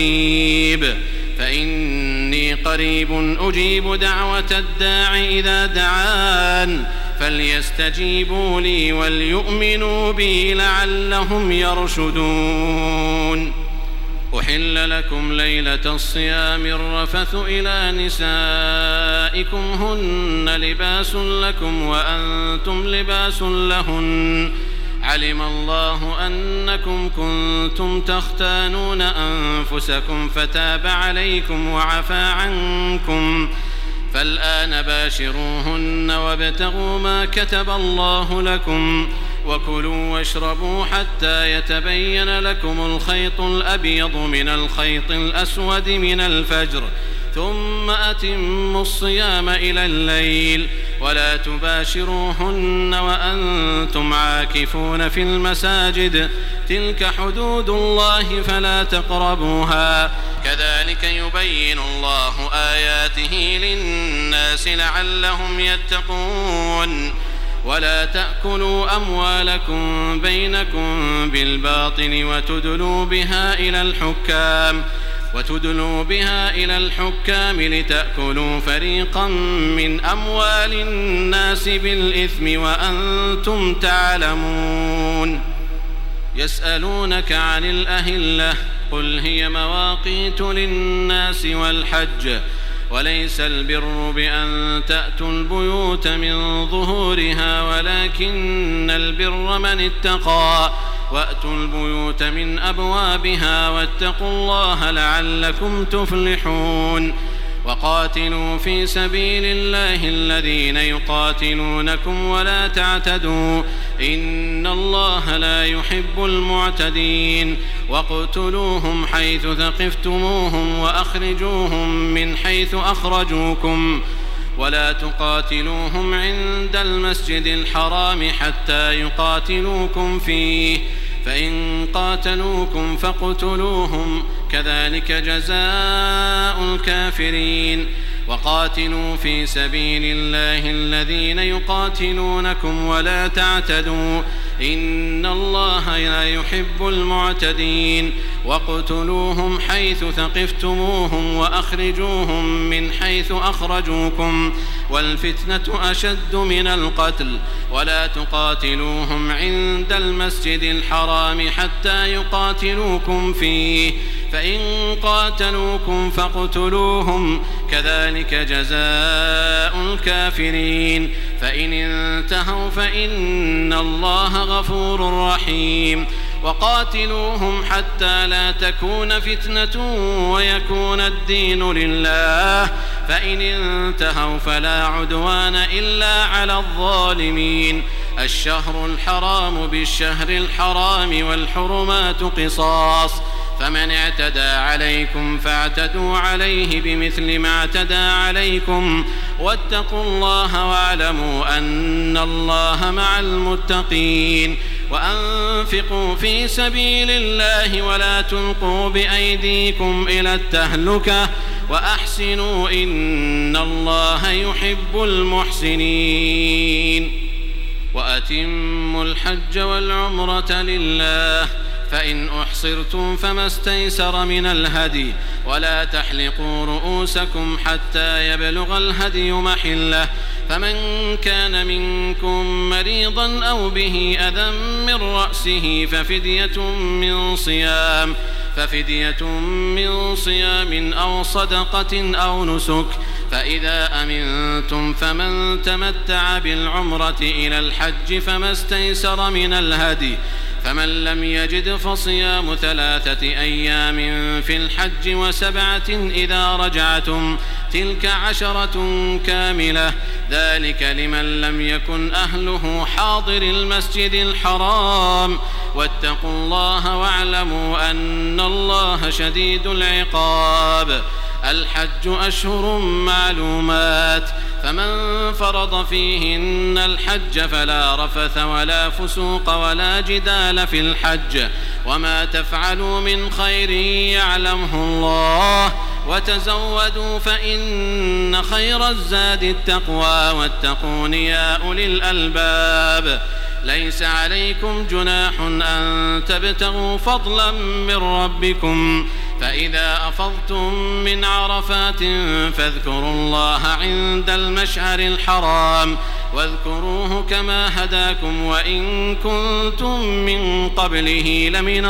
قريب أجيب دعوة الداع إذا دعان فليستجيبوا لي وليؤمنوا بي لعلهم يرشدون أحل لكم ليلة الصيام الرفث إلى نسائكم هن لباس لكم وأنتم لباس لهن علم الله أنكم كنتم تختانون أنفسكم فتاب عليكم وعفى عنكم فالآن باشروهن وابتغوا ما كتب الله لكم وكلوا واشربوا حتى يتبين لكم الخيط الأبيض من الخيط الأسود من الفجر ثم أتموا الصيام إلى الليل ولا تباشروهن وأنتم عاكفون في المساجد تلك حدود الله فلا تقربوها كذلك يبين الله آياته للناس لعلهم يتقون ولا تأكلوا أموالكم بينكم بالباطل وتدلوا بها إلى الحكام لتأكلوا فريقا من أموال الناس بالإثم وأنتم تعلمون يسألونك عن الأهلة قل هي مواقيت للناس والحج وليس البر بأن تأتوا البيوت من ظهورها ولكن البر من اتقى وأتوا البيوت من أبوابها واتقوا الله لعلكم تفلحون وقاتلوا في سبيل الله الذين يقاتلونكم ولا تعتدوا إن الله لا يحب المعتدين واقتلوهم حيث ثقفتموهم وأخرجوهم من حيث أخرجوكم ولا تقاتلوهم عند المسجد الحرام حتى يقاتلوكم فيه فإن قاتلوكم فاقتلوهم كذلك جزاء الكافرين وقاتلوا في سبيل الله الذين يقاتلونكم ولا تعتدوا إن الله لا يحب المعتدين واقتلوهم حيث ثقفتموهم وأخرجوهم من حيث أخرجوكم والفتنة أشد من القتل ولا تقاتلوهم عند المسجد الحرام حتى يقاتلوكم فيه فإن قاتلوكم فاقتلوهم كذلك جزاء الكافرين فإن انتهوا فإن الله غفور رحيم وقاتلوهم حتى لا تكون فتنة ويكون الدين لله فإن انتهوا فلا عدوان إلا على الظالمين الشهر الحرام بالشهر الحرام والحرمات قصاص فمن اعتدى عليكم فاعتدوا عليه بمثل ما اعتدى عليكم واتقوا الله واعلموا أن الله مع المتقين وأنفقوا في سبيل الله ولا تلقوا بأيديكم إلى التهلكة وأحسنوا إن الله يحب المحسنين وأتموا الحج والعمرة لله فإن أحصرتم فما استيسر من الهدي ولا تحلقوا رؤوسكم حتى يبلغ الهدي محله فمن كان منكم مريضا أو به أذى من رأسه ففدية من صيام أو صدقة أو نسك فإذا أمنتم فمن تمتع بالعمرة إلى الحج فما استيسر من الهدي فمن لم يجد فصيام 3 أيام في الحج و7 إذا رجعتم تلك 10 كاملة ذلك لمن لم يكن أهله حاضر المسجد الحرام واتقوا الله واعلموا أن الله شديد العقاب الحج أشهر معلومات فمن فرض فيهن الحج فلا رفث ولا فسوق ولا جدال في الحج وما تفعلوا من خير يعلمه الله وتزودوا فإن خير الزاد التقوى واتقون يا أولي الألباب ليس عليكم جناح أن تبتغوا فضلا من ربكم فإذا أفضتم من عرفات فاذكروا الله عند المشعر الحرام واذكروه كما هداكم وإن كنتم من قبله لمن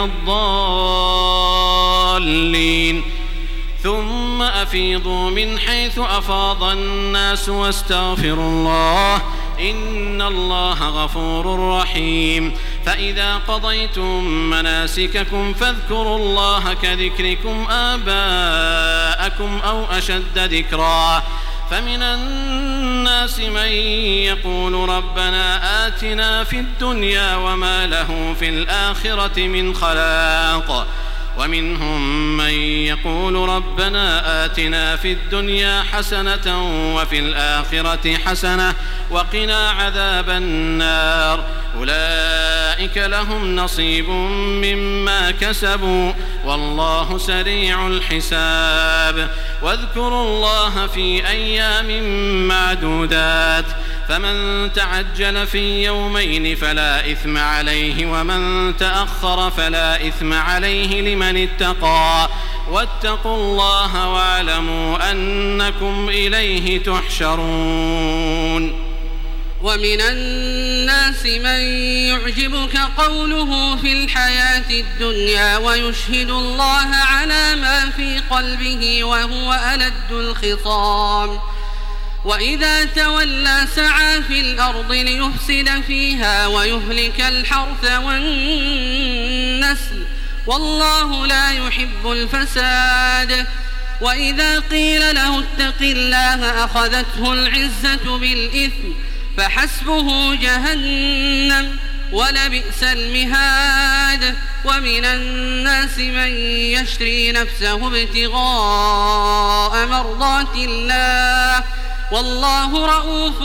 الضالين ثم أفيضوا من حيث أفاض الناس واستغفروا الله إن الله غفور رحيم فإذا قضيتم مناسككم فاذكروا الله كذكركم آباءكم أو أشد ذكرا فمن الناس من يقول ربنا آتنا في الدنيا وما له في الآخرة من خلاق ومنهم من يقول ربنا آتنا في الدنيا حسنة وفي الآخرة حسنة وقنا عذاب النار أولئك لهم نصيب مما كسبوا والله سريع الحساب واذكروا الله في أيام معدودات فمن تعجل في يومين فلا إثم عليه ومن تأخر فلا إثم عليه لمن اتقى واتقوا الله واعلموا أنكم إليه تحشرون ومن الناس من يعجبك قوله في الحياة الدنيا ويشهد الله على ما في قلبه وهو ألد الخصام وإذا تولى سعى في الأرض ليفسد فيها ويهلك الحرث والنسل والله لا يحب الفساد وإذا قيل له اتق الله أخذته العزة بالإثم فحسبه جهنم ولبئس المهاد ومن الناس من يشري نفسه ابتغاء مرضات الله والله رؤوف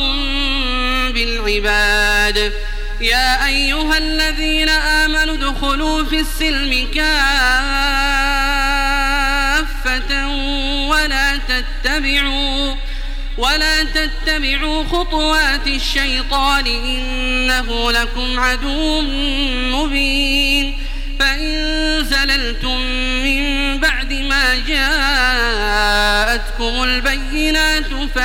بالعباد يا أيها الذين آمنوا ادخلوا في السلم كافة ولا تتبعوا خطوات الشيطان إنه لكم عدو مبين فإن زللتم من بعد ما جاءتكم البينات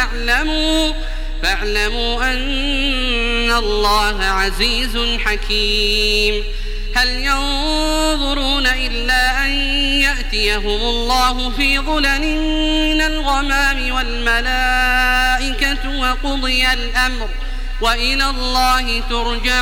فاعلموا أن الله عزيز حكيم هل ينظرون إلا أن يأتيهم الله في ظلل من الغمام والملائكة وقضي الأمر وإلى الله ترجع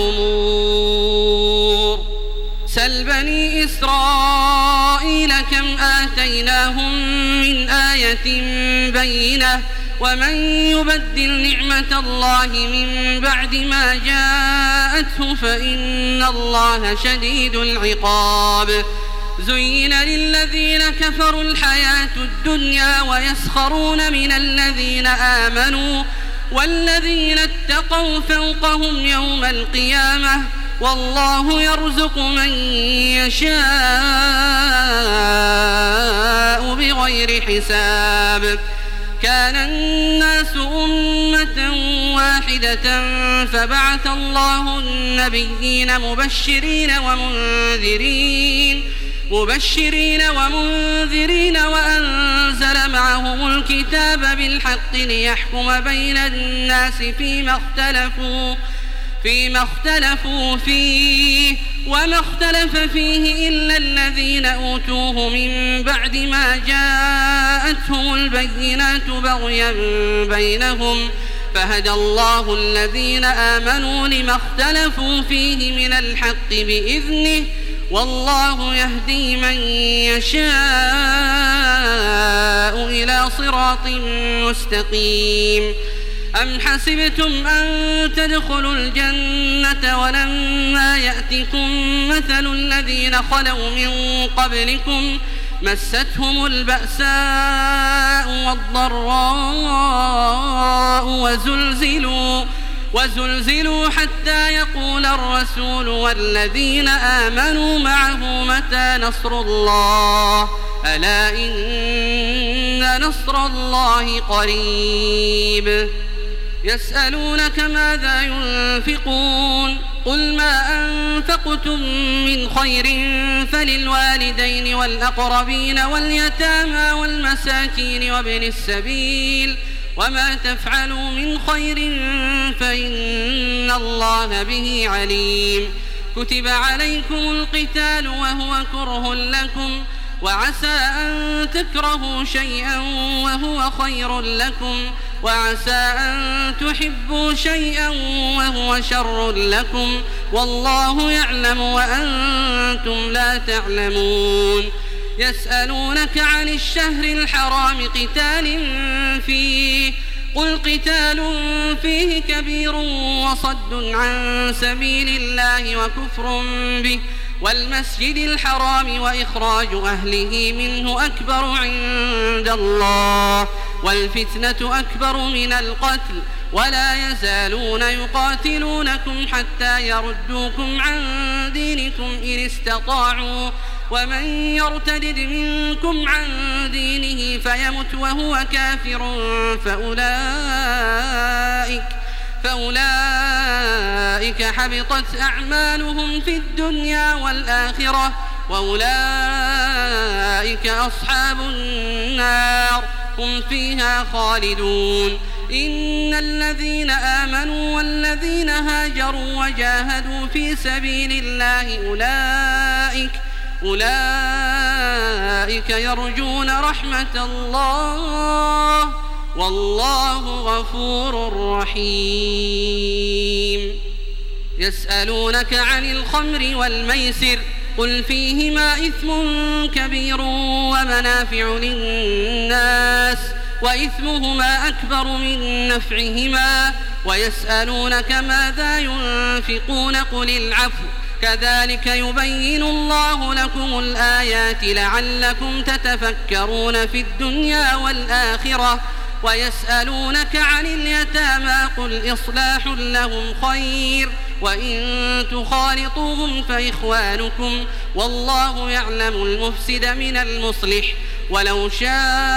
الأمور سل بني إسرائيل كم آتيناهم من آية بينة ومن يبدل نعمة الله من بعد ما جاءته فإن الله شديد العقاب زين للذين كفروا الحياة الدنيا ويسخرون من الذين آمنوا والذين اتقوا فوقهم يوم القيامة والله يرزق من يشاء بغير حساب كان الناس أمة واحدة فبعث الله النبيين مبشرين ومنذرين وأنزل معهم الكتاب بالحق ليحكم بين الناس فيما اختلفوا فيه وما اختلف فيه إلا الذين أوتوه من بعد ما جاءتهم البينات بغيا بينهم فهدى الله الذين آمنوا لما اختلفوا فيه من الحق بإذنه والله يهدي من يشاء إلى صراط مستقيم. أم حسبتم أن تدخلوا الجنة ولما يأتكم مثل الذين خلوا من قبلكم مستهم البأساء والضراء وزلزلوا حتى يقول الرسول والذين آمنوا معه متى نصر الله ألا إن نصر الله قريب. يسألونك ماذا ينفقون قل ما أنفقتم من خير فللوالدين والأقربين واليتامى والمساكين وابن السبيل وما تفعلوا من خير فإن الله به عليم. كتب عليكم القتال وهو كره لكم وعسى أن تكرهوا شيئا وهو خير لكم وعسى أن تحبوا شيئا وهو شر لكم والله يعلم وأنتم لا تعلمون. يسألونك عن الشهر الحرام قتال فيه قل قتال فيه كبير وصد عن سبيل الله وكفر به والمسجد الحرام وإخراج أهله منه أكبر عند الله والفتنة أكبر من القتل ولا يزالون يقاتلونكم حتى يردوكم عن دينكم إن استطاعوا ومن يرتد منكم عن دينه فيمت وهو كافر فأولئك حبطت أعمالهم في الدنيا والآخرة وأولئك أصحاب النار هم فيها خالدون. إن الذين آمنوا والذين هاجروا وجاهدوا في سبيل الله أولئك يرجون رحمة الله والله غفور رحيم. يسألونك عن الخمر والميسر قل فيهما إثم كبير ومنافع للناس وإثمهما أكبر من نفعهما ويسألونك ماذا ينفقون قل العفو كذلك يبين الله لكم الآيات لعلكم تتفكرون في الدنيا والآخرة. ويسألونك عن اليتامى قل إصلاح لهم خير وإن تخالطوهم فإخوانكم والله يعلم المفسد من المصلح ولو شاء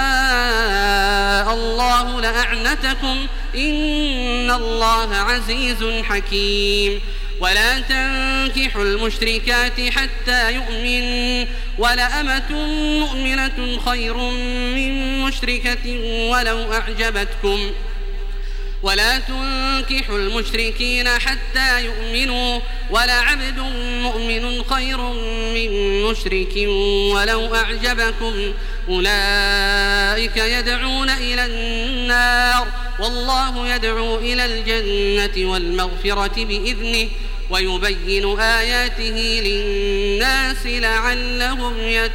الله لأعنتكم إن الله عزيز حكيم. ولا تنكحوا المشركات حتى يؤمن ولأمة مؤمنة خير من مشركة ولو أعجبتكم ولا تنكحوا المشركين حتى يؤمنوا ولعبد مؤمن خير من مشرك ولو أعجبكم أولئك يدعون إلى النار والله يدعو إلى الجنة والمغفرة بإذنه ويبين آياته للناس لعلهم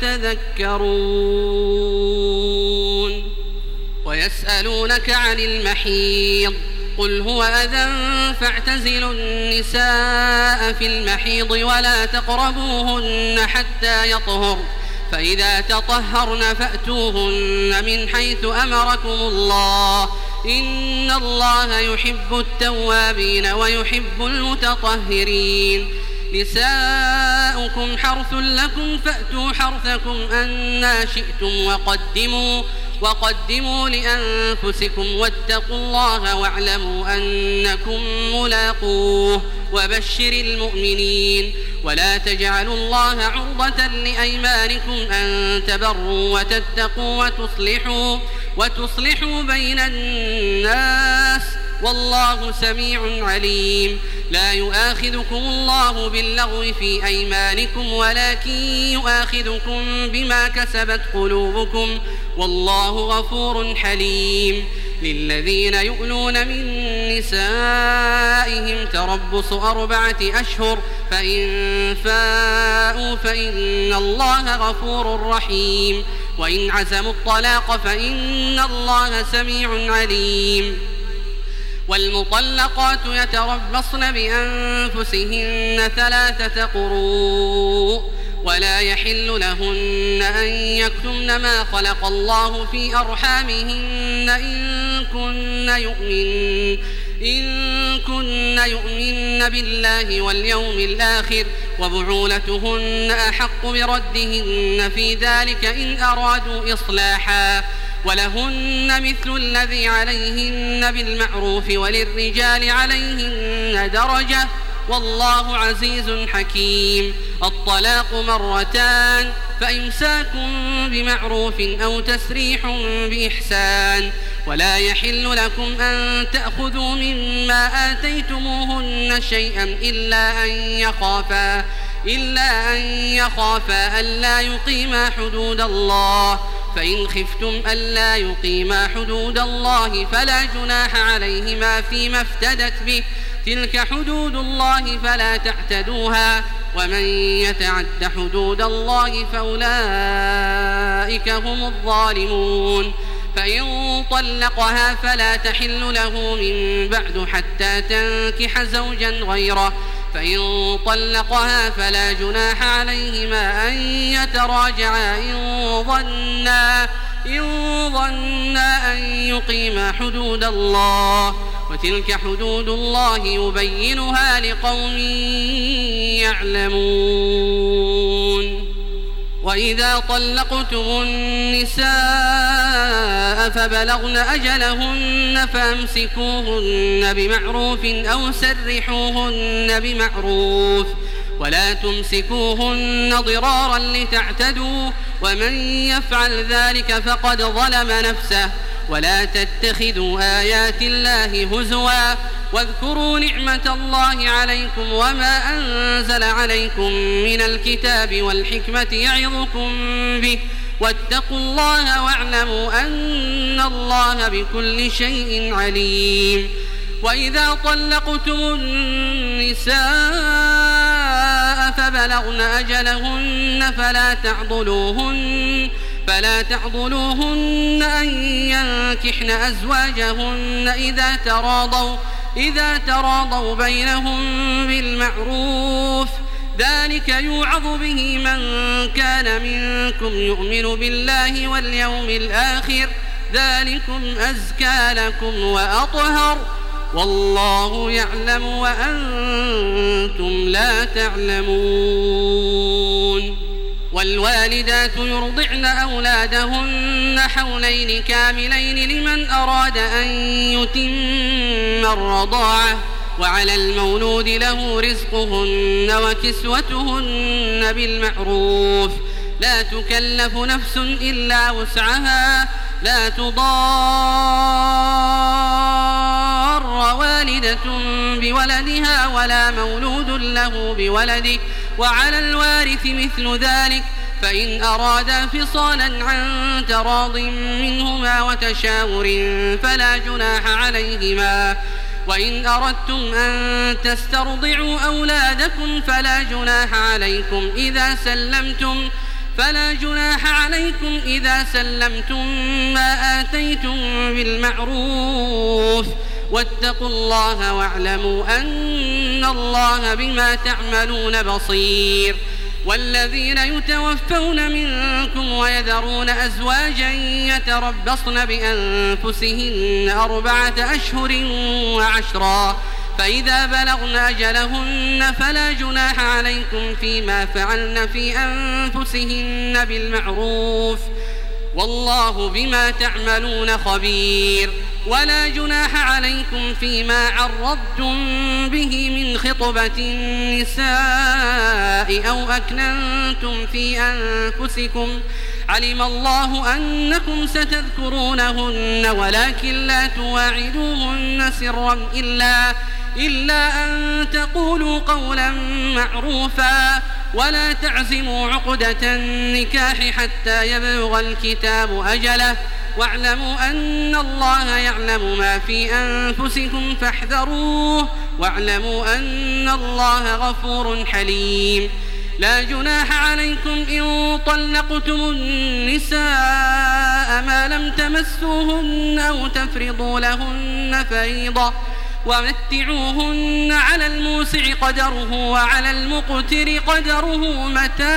يتذكرون. ويسألونك عن المحيض قل هو أذى فاعتزلوا النساء في المحيض ولا تقربوهن حتى يطهر فإذا تطهرن فأتوهن من حيث أمركم الله إن الله يحب التوابين ويحب المتطهرين. نساؤكم حرث لكم فأتوا حرثكم أنى شئتم وقدموا لأنفسكم واتقوا الله واعلموا أنكم ملاقوه وبشر المؤمنين ولا تجعلوا الله عرضة لأيمانكم أن تبروا وتتقوا وتصلحوا بين الناس والله سميع عليم لا يؤاخذكم الله باللغو في أيمانكم ولكن يؤاخذكم بما كسبت قلوبكم والله غفور حليم للذين يؤلون من نسائهم تربص 4 أشهر فإن فاءوا فإن الله غفور رحيم وإن عزموا الطلاق فإن الله سميع عليم والمطلقات يتربصن بأنفسهن 3 قروء ولا يحل لهن أن يكتمن ما خلق الله في أرحامهن إن كن يؤمن بالله واليوم الآخر وبعولتهن أحق بردهن في ذلك إن أرادوا إصلاحا ولهن مثل الذي عليهن بالمعروف وللرجال عليهن درجة والله عزيز حكيم الطلاق 2 فإمساك بمعروف أو تسريح بإحسان ولا يحل لكم أن تأخذوا مما آتيتموهن شيئا إلا أن يخافا ألا يقيما حدود الله فإن خفتم ألا يقيما حدود الله فلا جناح عليهما فيما افتدت به تلك حدود الله فلا تعتدوها ومن يتعد حدود الله فأولئك هم الظالمون فإن طلقها فلا تحل له من بعد حتى تنكح زوجا غيره فإن طلقها فلا جناح عليهما أن يتراجعا إن ظنا أن يقيما حدود الله وتلك حدود الله يبينها لقوم يعلمون وإذا طلقتم النساء فبلغن أجلهن فأمسكوهن بمعروف أو سرحوهن بمعروف ولا تمسكوهن ضرارا لتعتدوا ومن يفعل ذلك فقد ظلم نفسه ولا تتخذوا آيات الله هزوا واذكروا نعمة الله عليكم وما أنزل عليكم من الكتاب والحكمة يعظكم به واتقوا الله واعلموا أن الله بكل شيء عليم وإذا طلقتم النساء فبلغن أجلهن فلا تعضلوهن أن ينكحن أزواجهن إذا تراضوا بينهم بالمعروف ذلك يوعظ به من كان منكم يؤمن بالله واليوم الآخر ذلكم أزكى لكم وأطهر والله يعلم وأنتم لا تعلمون والوالدات يرضعن أولادهن حولين كاملين لمن أراد أن يتم الرضاعة وعلى المولود له رزقهن وكسوتهن بالمعروف لا تكلف نفس إلا وسعها لا تضار والدة بولدها ولا مولود له بولده وعلى الوارث مثل ذلك فإن أرادا فصالا عن تراض منهما وتشاور فلا جناح عليهما وإن أردتم أن تسترضعوا أولادكم فلا جناح عليكم إذا سلمتم ما آتيتم بالمعروف واتقوا الله واعلموا أن الله بما تعملون بصير والذين يتوفون منكم ويذرون أزواجا يتربصن بأنفسهن 4 أشهر وعشرا فإذا بلغن أجلهن فلا جناح عليكم فيما فعلن في أنفسهن بالمعروف والله بما تعملون خبير. ولا جناح عليكم فيما عرضتم به من خطبة النساء أو أكننتم في أنفسكم علم الله أنكم ستذكرونهن ولكن لا تواعدوهن سرا إلا أن تقولوا قولا معروفا ولا تعزموا عقدة النكاح حتى يبلغ الكتاب أجله واعلموا أن الله يعلم ما في أنفسكم فاحذروه واعلموا أن الله غفور حليم. لا جناح عليكم إن طلقتم النساء ما لم تمسوهن أو تفرضوا لهن فريضة ومتعوهن على الموسع قدره وعلى المقتر قدره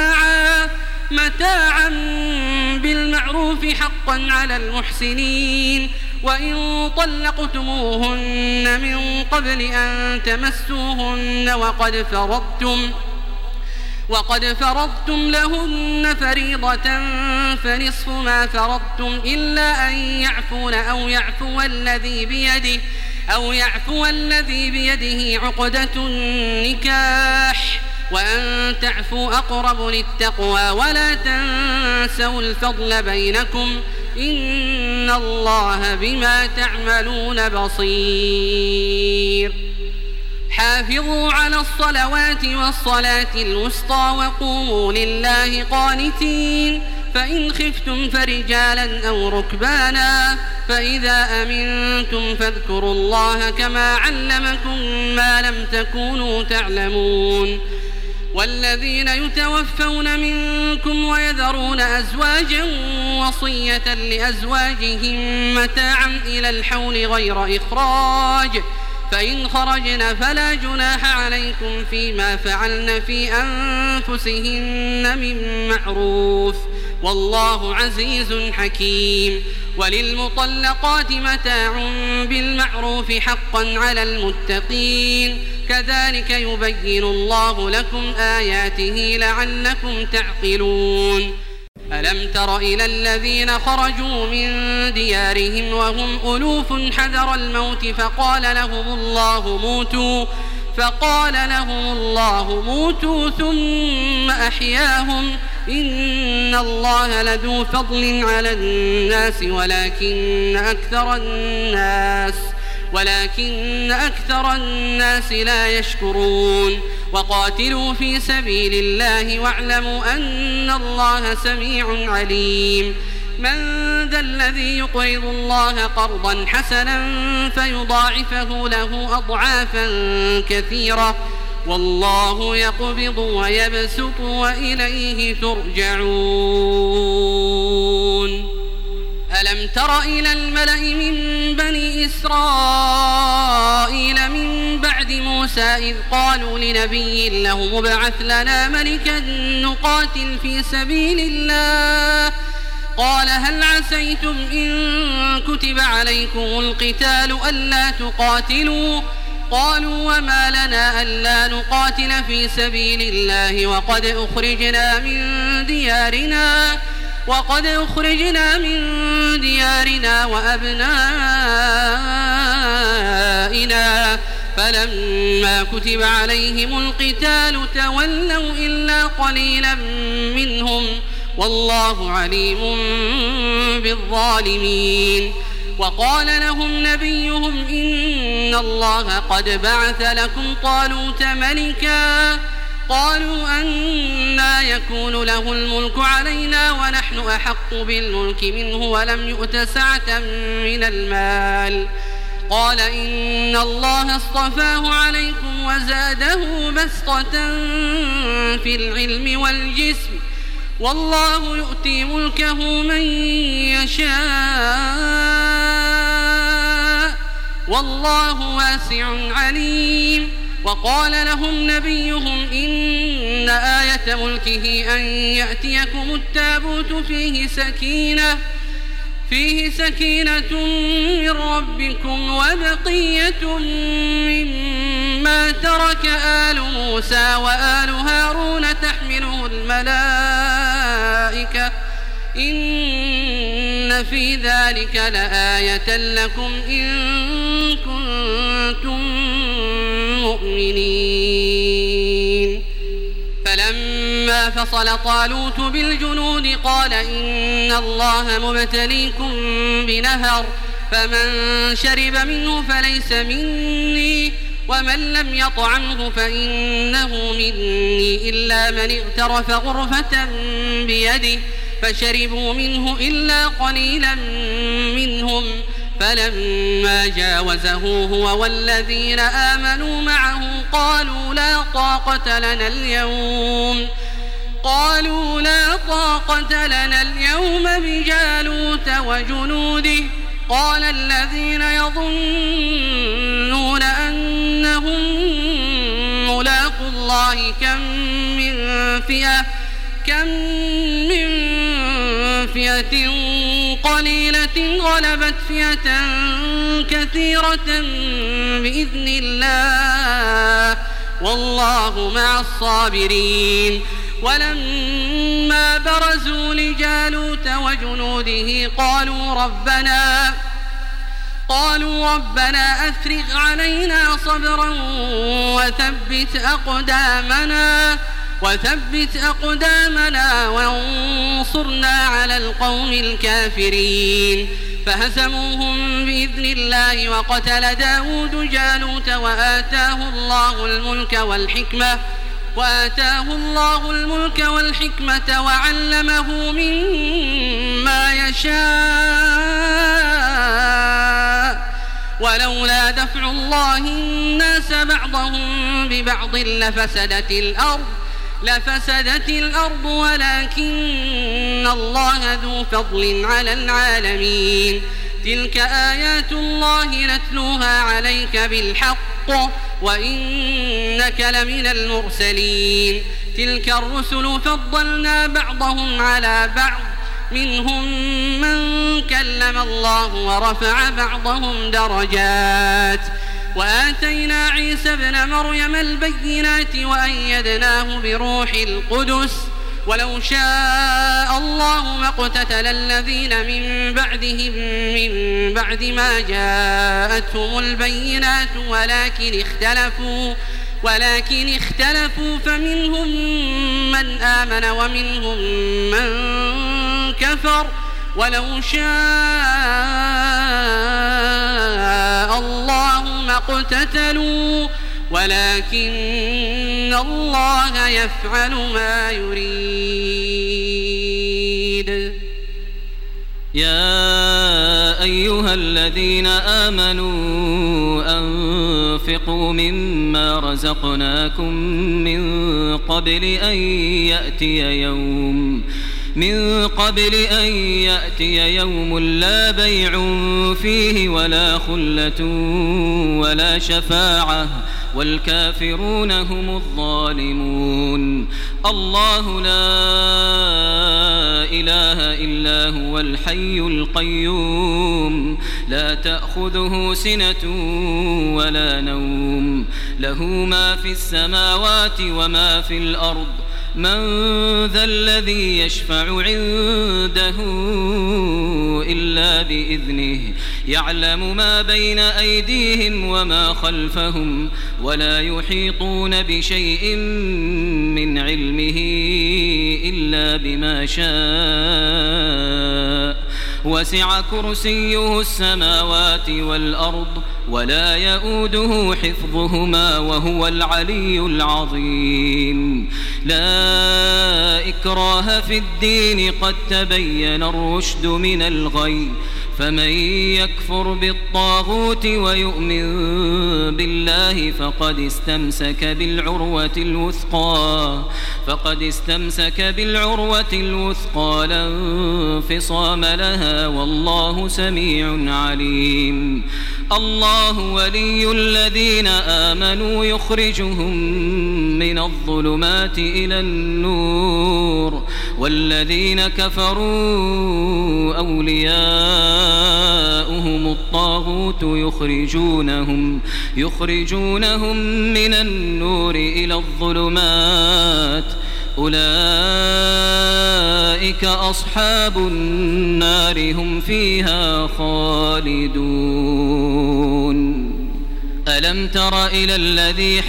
متاعا بالمعروف حقا على المحسنين. وإن طلقتموهن من قبل أن تمسوهن وقد فرضتم لهن فريضة فنصف ما فرضتم إلا أن يعفون أو يعفو الذي بيده عقدة النكاح وأن تعفوا أقرب للتقوى ولا تنسوا الفضل بينكم إن الله بما تعملون بصير. حافظوا على الصلوات والصلاة الوسطى وقوموا لله قانتين. فإن خفتم فرجالا أو ركبانا فإذا أمنتم فاذكروا الله كما علمكم ما لم تكونوا تعلمون. والذين يتوفون منكم ويذرون أزواجا وصية لأزواجهم متاعا إلى الحول غير إخراج فإن خرجن فلا جناح عليكم فيما فعلن في أنفسهن من معروف والله عزيز حكيم. وللمطلقات متاع بالمعروف حقا على المتقين كذلك يبين الله لكم آياته لعلكم تعقلون. ألم تر إلى الذين خرجوا من ديارهم وهم ألوف حذر الموت فقال لهم الله موتوا ثم أحياهم إن الله لذو فضل على الناس ولكن أكثر الناس لا يشكرون. وقاتلوا في سبيل الله واعلموا أن الله سميع عليم. من ذا الذي يقرض الله قرضا حسنا فيضاعفه له أضعافا كثيرة والله يقبض ويبسط وإليه ترجعون. ألم تر إلى الملأ من بني إسرائيل من بعد موسى إذ قالوا لنبي له ابعث لنا ملكا نقاتل في سبيل الله قال هل عسيتم إن كتب عليكم القتال ألا تقاتلوا قالوا وما لنا ألا نقاتل في سبيل الله وقد أخرجنا من ديارنا وأبنائنا فلما كتب عليهم القتال تولوا إلا قليلا منهم والله عليم بالظالمين. وقال لهم نبيهم إن الله قد بعث لكم طالوت ملكا قالوا أنى يكون له الملك علينا ونحن أحق بالملك منه ولم يؤت سعة من المال قال إن الله اصطفاه عليكم وزاده بسطة في العلم والجسم والله يؤتي ملكه من يشاء والله واسع عليم. وقال لهم نبيهم إن آية ملكه أن يأتيكم التابوت فيه سكينة من ربكم وبقية مما ترك آل موسى وآل هارون تحمله الملائكة إن في ذلك لآية لكم إن كنتم مؤمنين. فلما فصل طالوت بالجنود قال إن الله مبتليكم بنهر فمن شرب منه فليس مني ومن لم يطعمه فإنه مني إلا من اغترف غرفة بيده فشربوا منه إلا قليلا منهم. فلما جاوزه هو والذين آمنوا معه قالوا لا طاقة لنا اليوم بجالوت وجنوده. قال الذين يظنون أنهم ملاقو الله كم من فئة قليلة غلبت فئة كثيرة بإذن الله والله مع الصابرين. ولما برزوا لجالوت وجنوده قالوا ربنا أفرغ علينا صبرا وثبت أقدامنا وانصرنا على القوم الكافرين. فهزموهم بإذن الله وقتل داود جالوت وآتاه الله الملك والحكمة وعلمه مما يشاء. ولولا دفع الله الناس بعضهم ببعض لفسدت الأرض ولكن الله ذو فضل على العالمين. تلك آيات الله نتلوها عليك بالحق وإنك لمن المرسلين. تلك الرسل فضلنا بعضهم على بعض منهم من كلم الله ورفع بعضهم درجات. وآتينا عيسى ابن مريم البينات وأيدناه بروح القدس. ولو شاء الله ما اقتتل الذين من بعدهم من بعد ما جاءتهم البينات ولكن اختلفوا فمنهم من آمن ومنهم من كفر. ولو شاء الله ما اقتتلوا ولكن الله يفعل ما يريد. يا أيها الذين آمنوا أنفقوا مما رزقناكم من قبل أن يأتي يوم لا بيع فيه ولا خلة ولا شفاعة والكافرون هم الظالمون. الله لا إله إلا هو الحي القيوم لا تأخذه سنة ولا نوم له ما في السماوات وما في الأرض. من ذا الذي يشفع عنده إلا بإذنه يعلم ما بين أيديهم وما خلفهم ولا يحيطون بشيء من علمه إلا بما شاء. وسع كرسيه السماوات والأرض ولا يؤوده حفظهما وهو العلي العظيم. لا إكراه في الدين قد تبين الرشد من الغي. فمن يكفر بالطاغوت ويؤمن بالله فقد استمسك بالعروة الوثقى لا انفصام لها والله سميع عليم. الله الله ولي الذين آمنوا يخرجهم من الظلمات إلى النور والذين كفروا أولياؤهم الطاغوت يخرجونهم من النور إلى الظلمات أولئك أصحاب النار هم فيها خالدون. ألم تر إلى الذي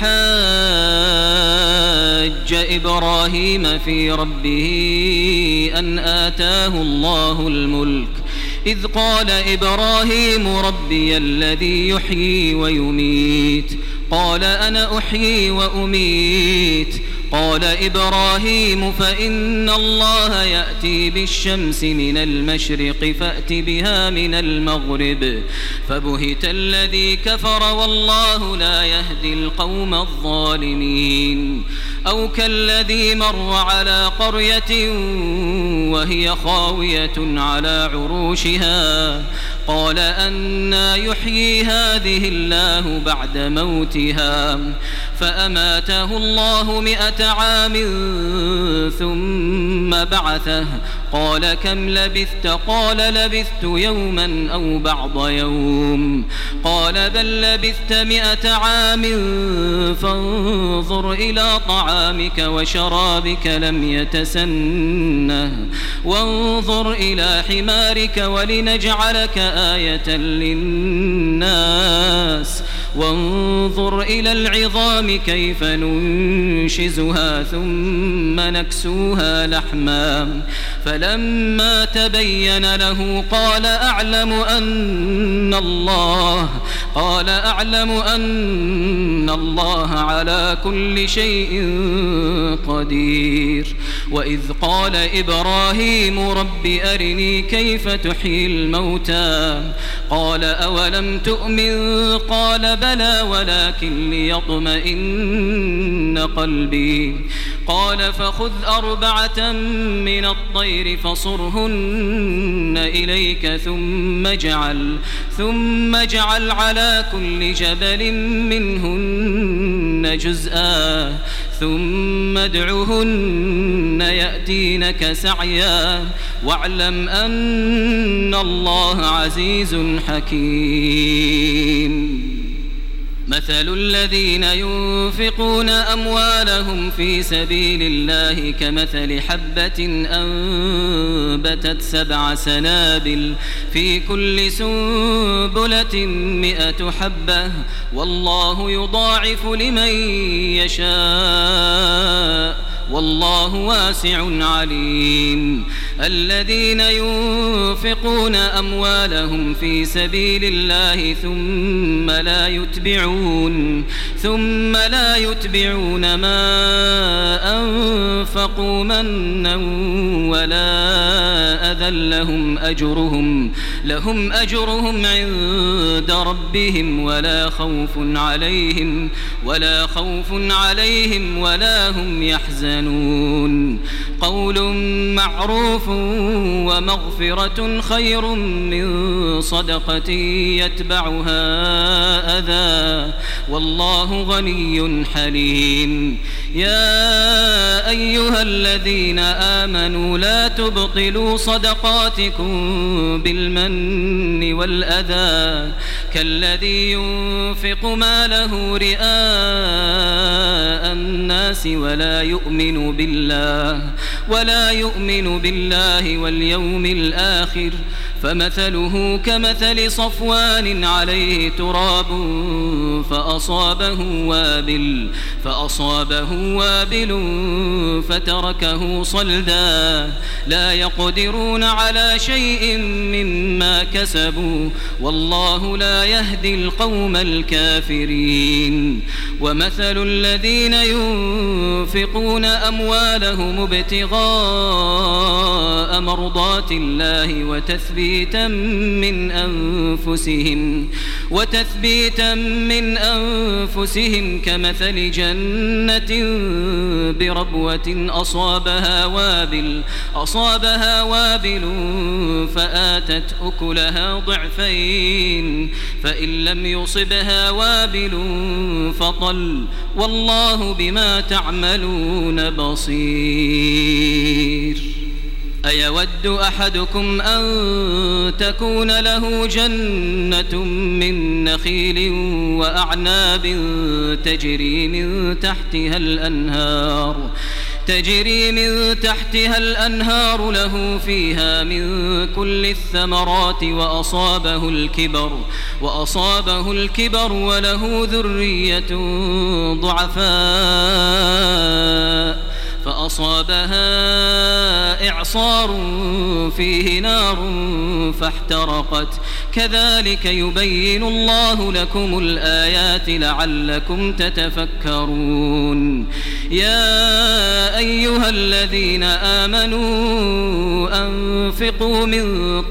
حاج إبراهيم في ربه أن آتاه الله الملك إذ قال إبراهيم ربي الذي يحيي ويميت قال أنا أحيي وأميت قال إبراهيم فإن الله يأتي بالشمس من المشرق فأت بها من المغرب فبهت الذي كفر والله لا يهدي القوم الظالمين. أو كالذي مر على قرية وهي خاوية على عروشها قال أنى يحيي هذه الله بعد موتها فأماته الله 100 عام ثم بعثه قال كم لبثت قال لبثت يوما أو بعض يوم قال بل لبثت 100 عام فانظر إلى طعامك وشرابك لم يتسنه وانظر إلى حمارك ولنجعلك آية للناس وانظر إلى العظام كيف ننشزها ثم نكسوها لحما فلما تبين له قال أعلم أن الله على كل شيء قدير. وإذ قال إبراهيم رب أرني كيف تحيي الموتى قال أولم تؤمن قال بلى ولكن ليطمئن قلبي قال فخذ 4 من الطير فصرهن إليك ثم اجعل على كل جبل منهن جزءا ثم ادعهن يأتينك سعيا واعلم أن الله عزيز حكيم. مثل الذين ينفقون أموالهم في سبيل الله كمثل حبة أنبتت 7 سنابل في كل سنبلة 100 حبة والله يضاعف لمن يشاء والله واسع عليم. الذين ينفقون أموالهم في سبيل الله ثم لا يتبعون ما أنفقوا منا ولا أذى لهم أجرهم عند ربهم ولا خوف عليهم ولا هم يحزنون. قول معروف ومغفرة خير من صدقة يتبعها أذى والله غني حليم. يا أيها الذين آمنوا لا تبطلوا صدقاتكم بالمن والأذى كالذي ينفق ماله رئاء الناس ولا يؤمن بالله واليوم الآخر فمثله كمثل صفوان عليه تراب فأصابه وابل فتركه صلدا لا يقدرون على شيء مما كسبوا والله لا يهدي القوم الكافرين. ومثل الذين ينفقون أموالهم ابتغاء ابتغاء مرضات الله وتثبيتا من أنفسهم كمثل جنة بربوة أصابها وابل فآتت أكلها ضعفين فإن لم يصبها وابل فطل والله بما تعملون بصير. أيود أحدكم أن تكون له جنة من نخيل وأعناب تجري من تحتها الأنهار له فيها من كل الثمرات وأصابه الكبر وله ذرية ضعفاء فأصابها إعصار فيه نار فاحترقت كذلك يبين الله لكم الآيات لعلكم تتفكرون. يا أيها الذين آمنوا أنفقوا من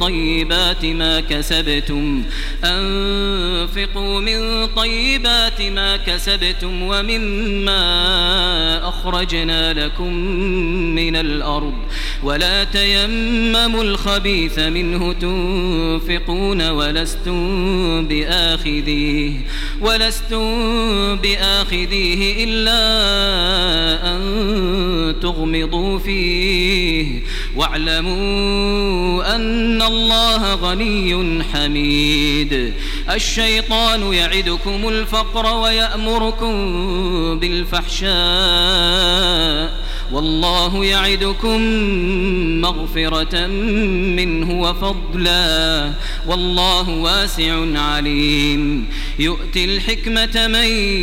طيبات ما كسبتم ومما أخرجنا لكم من الأرض ولا تيمموا الخبيث منه تنفقون ولستم بآخذيه إلا أن تغمضوا فيه واعلموا أن الله غني حميد. الشيطان يعدكم الفقر ويأمركم بالفحشاء والله يعدكم مغفرة منه وفضلا والله واسع عليم. يؤتي الحكمة من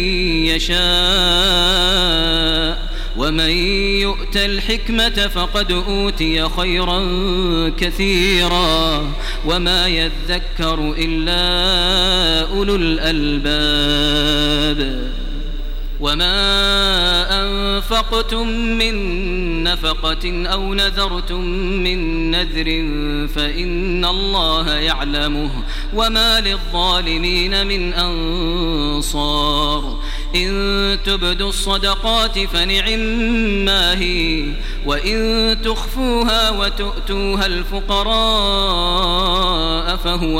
يشاء ومن يؤت الحكمة فقد أوتي خيرا كثيرا وما يذكر إلا أولو الألباب. وما أنفقتم من نفقة أو نذرتم من نذر فإن الله يعلمه وما للظالمين من أنصار. إن تبدوا الصدقات فنعما هي وإن تخفوها وتؤتوها الفقراء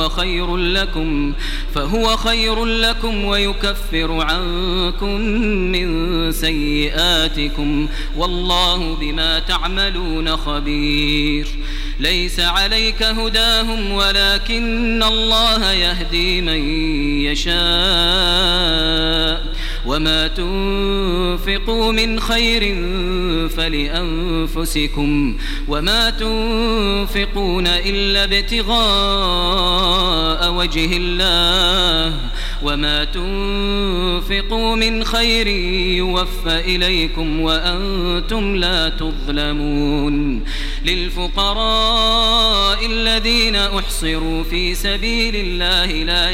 فهو خير لكم ويكفر عنكم من سيئاتكم والله بما تعملون خبير. ليس عليك هداهم ولكن الله يهدي من يشاء وما تنفقوا من خير فلأنفسكم وما تنفقون إلا ابتغاء وجه الله وما تنفقوا من خير يوفى إليكم وأنتم لا تظلمون. للفقراء الذين أحصروا في سبيل الله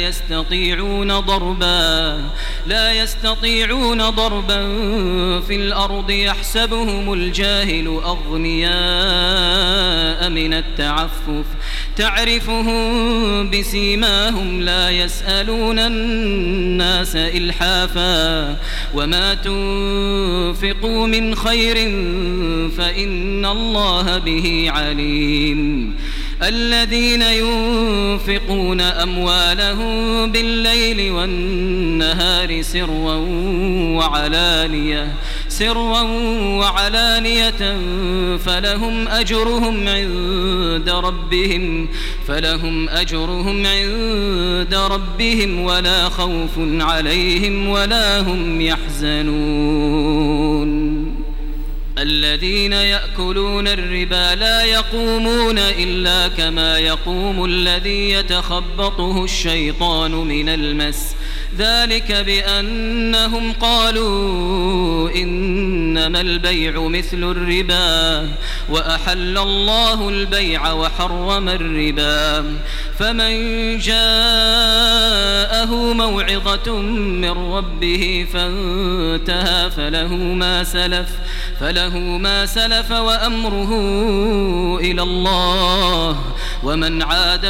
لا يستطيعون ضربا في الأرض يحسبهم الجاهل أغنياء من التعفف تعرفهم بسيماهم لا يسألون الناس إلحافا وما تنفقوا من خير فإن الله به عليم. الذين ينفقون أموالهم بالليل والنهار سرا وعلانية فلهم أجرهم عند ربهم ولا خوف عليهم ولا هم يحزنون. الذين يأكلون الربا لا يقومون إلا كما يقوم الذي يتخبطه الشيطان من المس ذلك بأنهم قالوا إنما البيع مثل الربا وأحل الله البيع وحرم الربا. فمن جاءه موعظة من ربه فانتهى فله ما سلف وأمره إلى الله، ومن عاد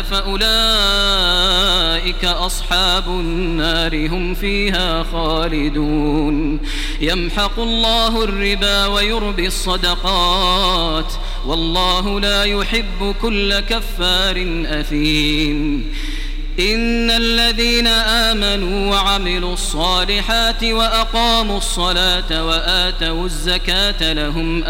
فأولئك أصحاب النار هم فيها خالدون. يمحق الله الربا ويربي الصدقات، والله لا يحب كل كفار أثيم. إن الذين آمنوا وعملوا الصالحات وأقاموا الصلاة وآتوا الزكاة لهم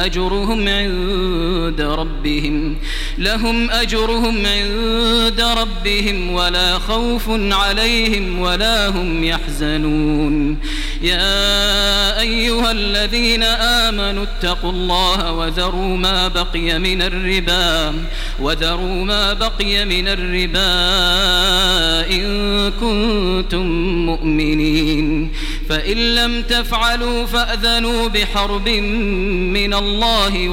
أجرهم عند ربهم ولا خوف عليهم ولا هم يحزنون. يا أيها الذين آمنوا اتقوا الله وذروا ما بقي من الربا إن كنتم مؤمنين، فإن لم تفعلوا فأذنوا بحرب من الله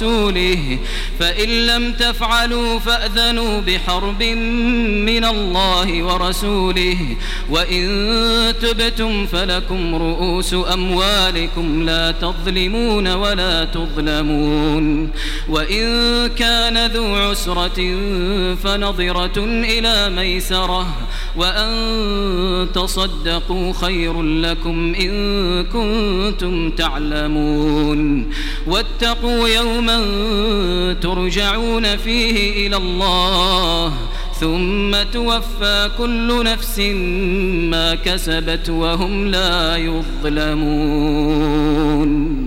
ورسوله، وإن تبتم فلكم رؤوس أموالكم لا تظلمون ولا تظلمون. وإن كان ذو عسرة فنظرة إلى ميسرة، وأن تصدقوا خير لكم إن كنتم تعلمون. واتقوا يوما ترجعون فيه إلى الله ثم توفى كل نفس ما كسبت وهم لا يظلمون.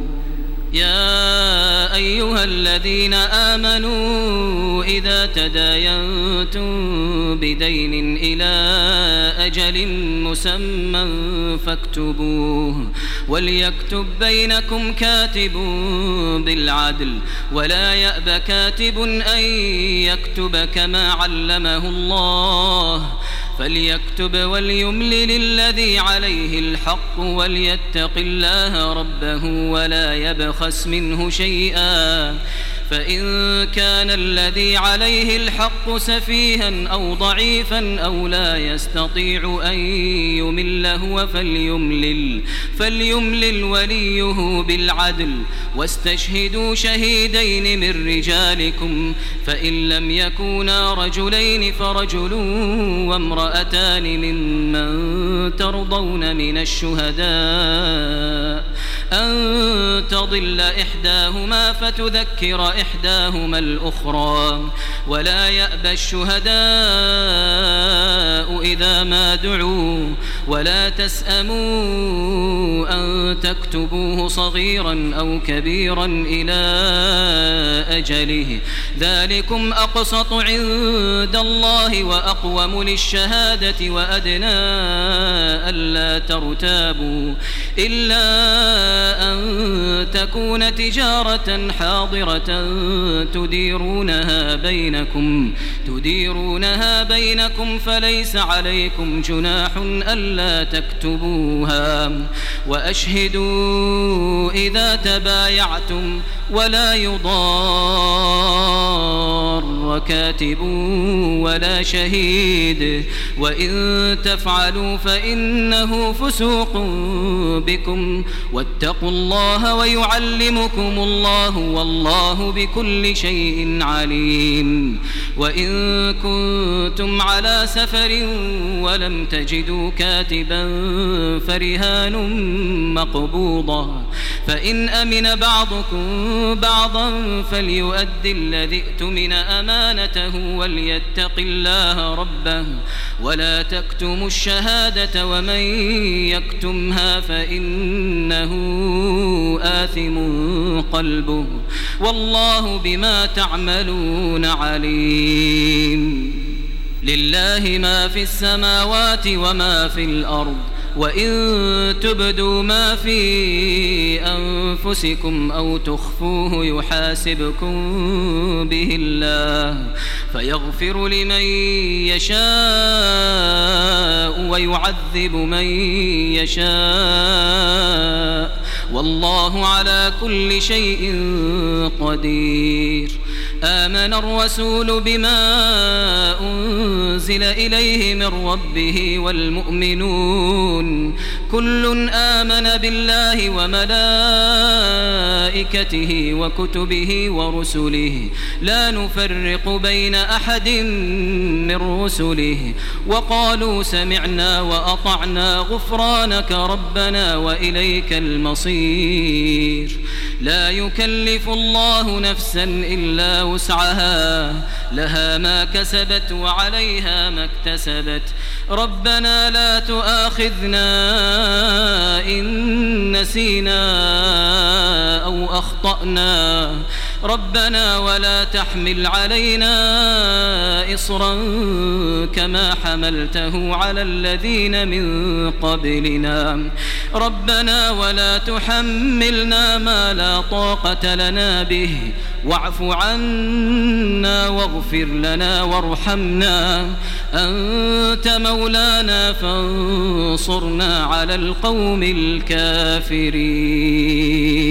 يا أيها الذين آمنوا إذا تداينتم بدين إلى أجل مسمى فاكتبوه، وليكتب بينكم كاتب بالعدل، ولا يأب كاتب أن يكتب كما علمه الله، فليكتب وليملل الذي عليه الحق وليتق الله ربه ولا يبخس منه شيئا، فإن كان الذي عليه الحق سفيها أو ضعيفا أو لا يستطيع أن يمل هو فليملل وليه بالعدل، واستشهدوا شهيدين من رجالكم، فإن لم يكونا رجلين فرجل وامرأتان ممن ترضون من الشهداء أن تضل إحداهما فتذكر إحداهما الأخرى، ولا يأبى الشهداء إذا ما دعوا، ولا تسأموا أن تكتبوه صغيرا أو كبيرا إلى أجله، ذلكم أقسط عند الله وأقوم للشهادة وأدنى ألا ترتابوا، إلا أن تكون تجارة حاضرة تديرونها بينكم فليس عليكم جناح ألا تكتبوها، وأشهدوا إذا تبايعتم ولا يضار كاتب ولا شهيد، وإن تفعلوا فإنه فسوق بكم، واتقوا الله ويعلمكم الله والله بكل شيء عليم. وإن كنتم على سفر ولم تجدوا كاتبا فرهان مقبوضة، فإن أمن بعضكم بعضا فليؤدي الذي اؤتمن أمانته وليتق الله ربه، ولا تكتموا الشهادة ومن يكتمها فإنه آثم قلبه، والله بما تعملون عليم. لله ما في السماوات وما في الأرض، وإن تبدوا ما في أنفسكم أو تخفوه يحاسبكم به الله، فيغفر لمن يشاء ويعذب من يشاء، والله على كل شيء قدير. آمن الرسول بما أنزل إليه من ربه والمؤمنون كل آمن بالله وملائكته وكتبه ورسله لا نفرق بين أحد من رسله وقالوا سمعنا وأطعنا غفرانك ربنا وإليك المصير لا يكلف الله نفسا إلا وسعها لها ما كسبت وعليها ما اكتسبت ربنا لا تؤاخذنا إن نسينا أو أخطأنا ربنا ولا تحمل علينا إصرا كما حملته على الذين من قبلنا ربنا ولا تحملنا ما لا طاقة لنا به واعف عنا واغفر لنا وارحمنا أنت مولانا فانصرنا على القوم الكافرين.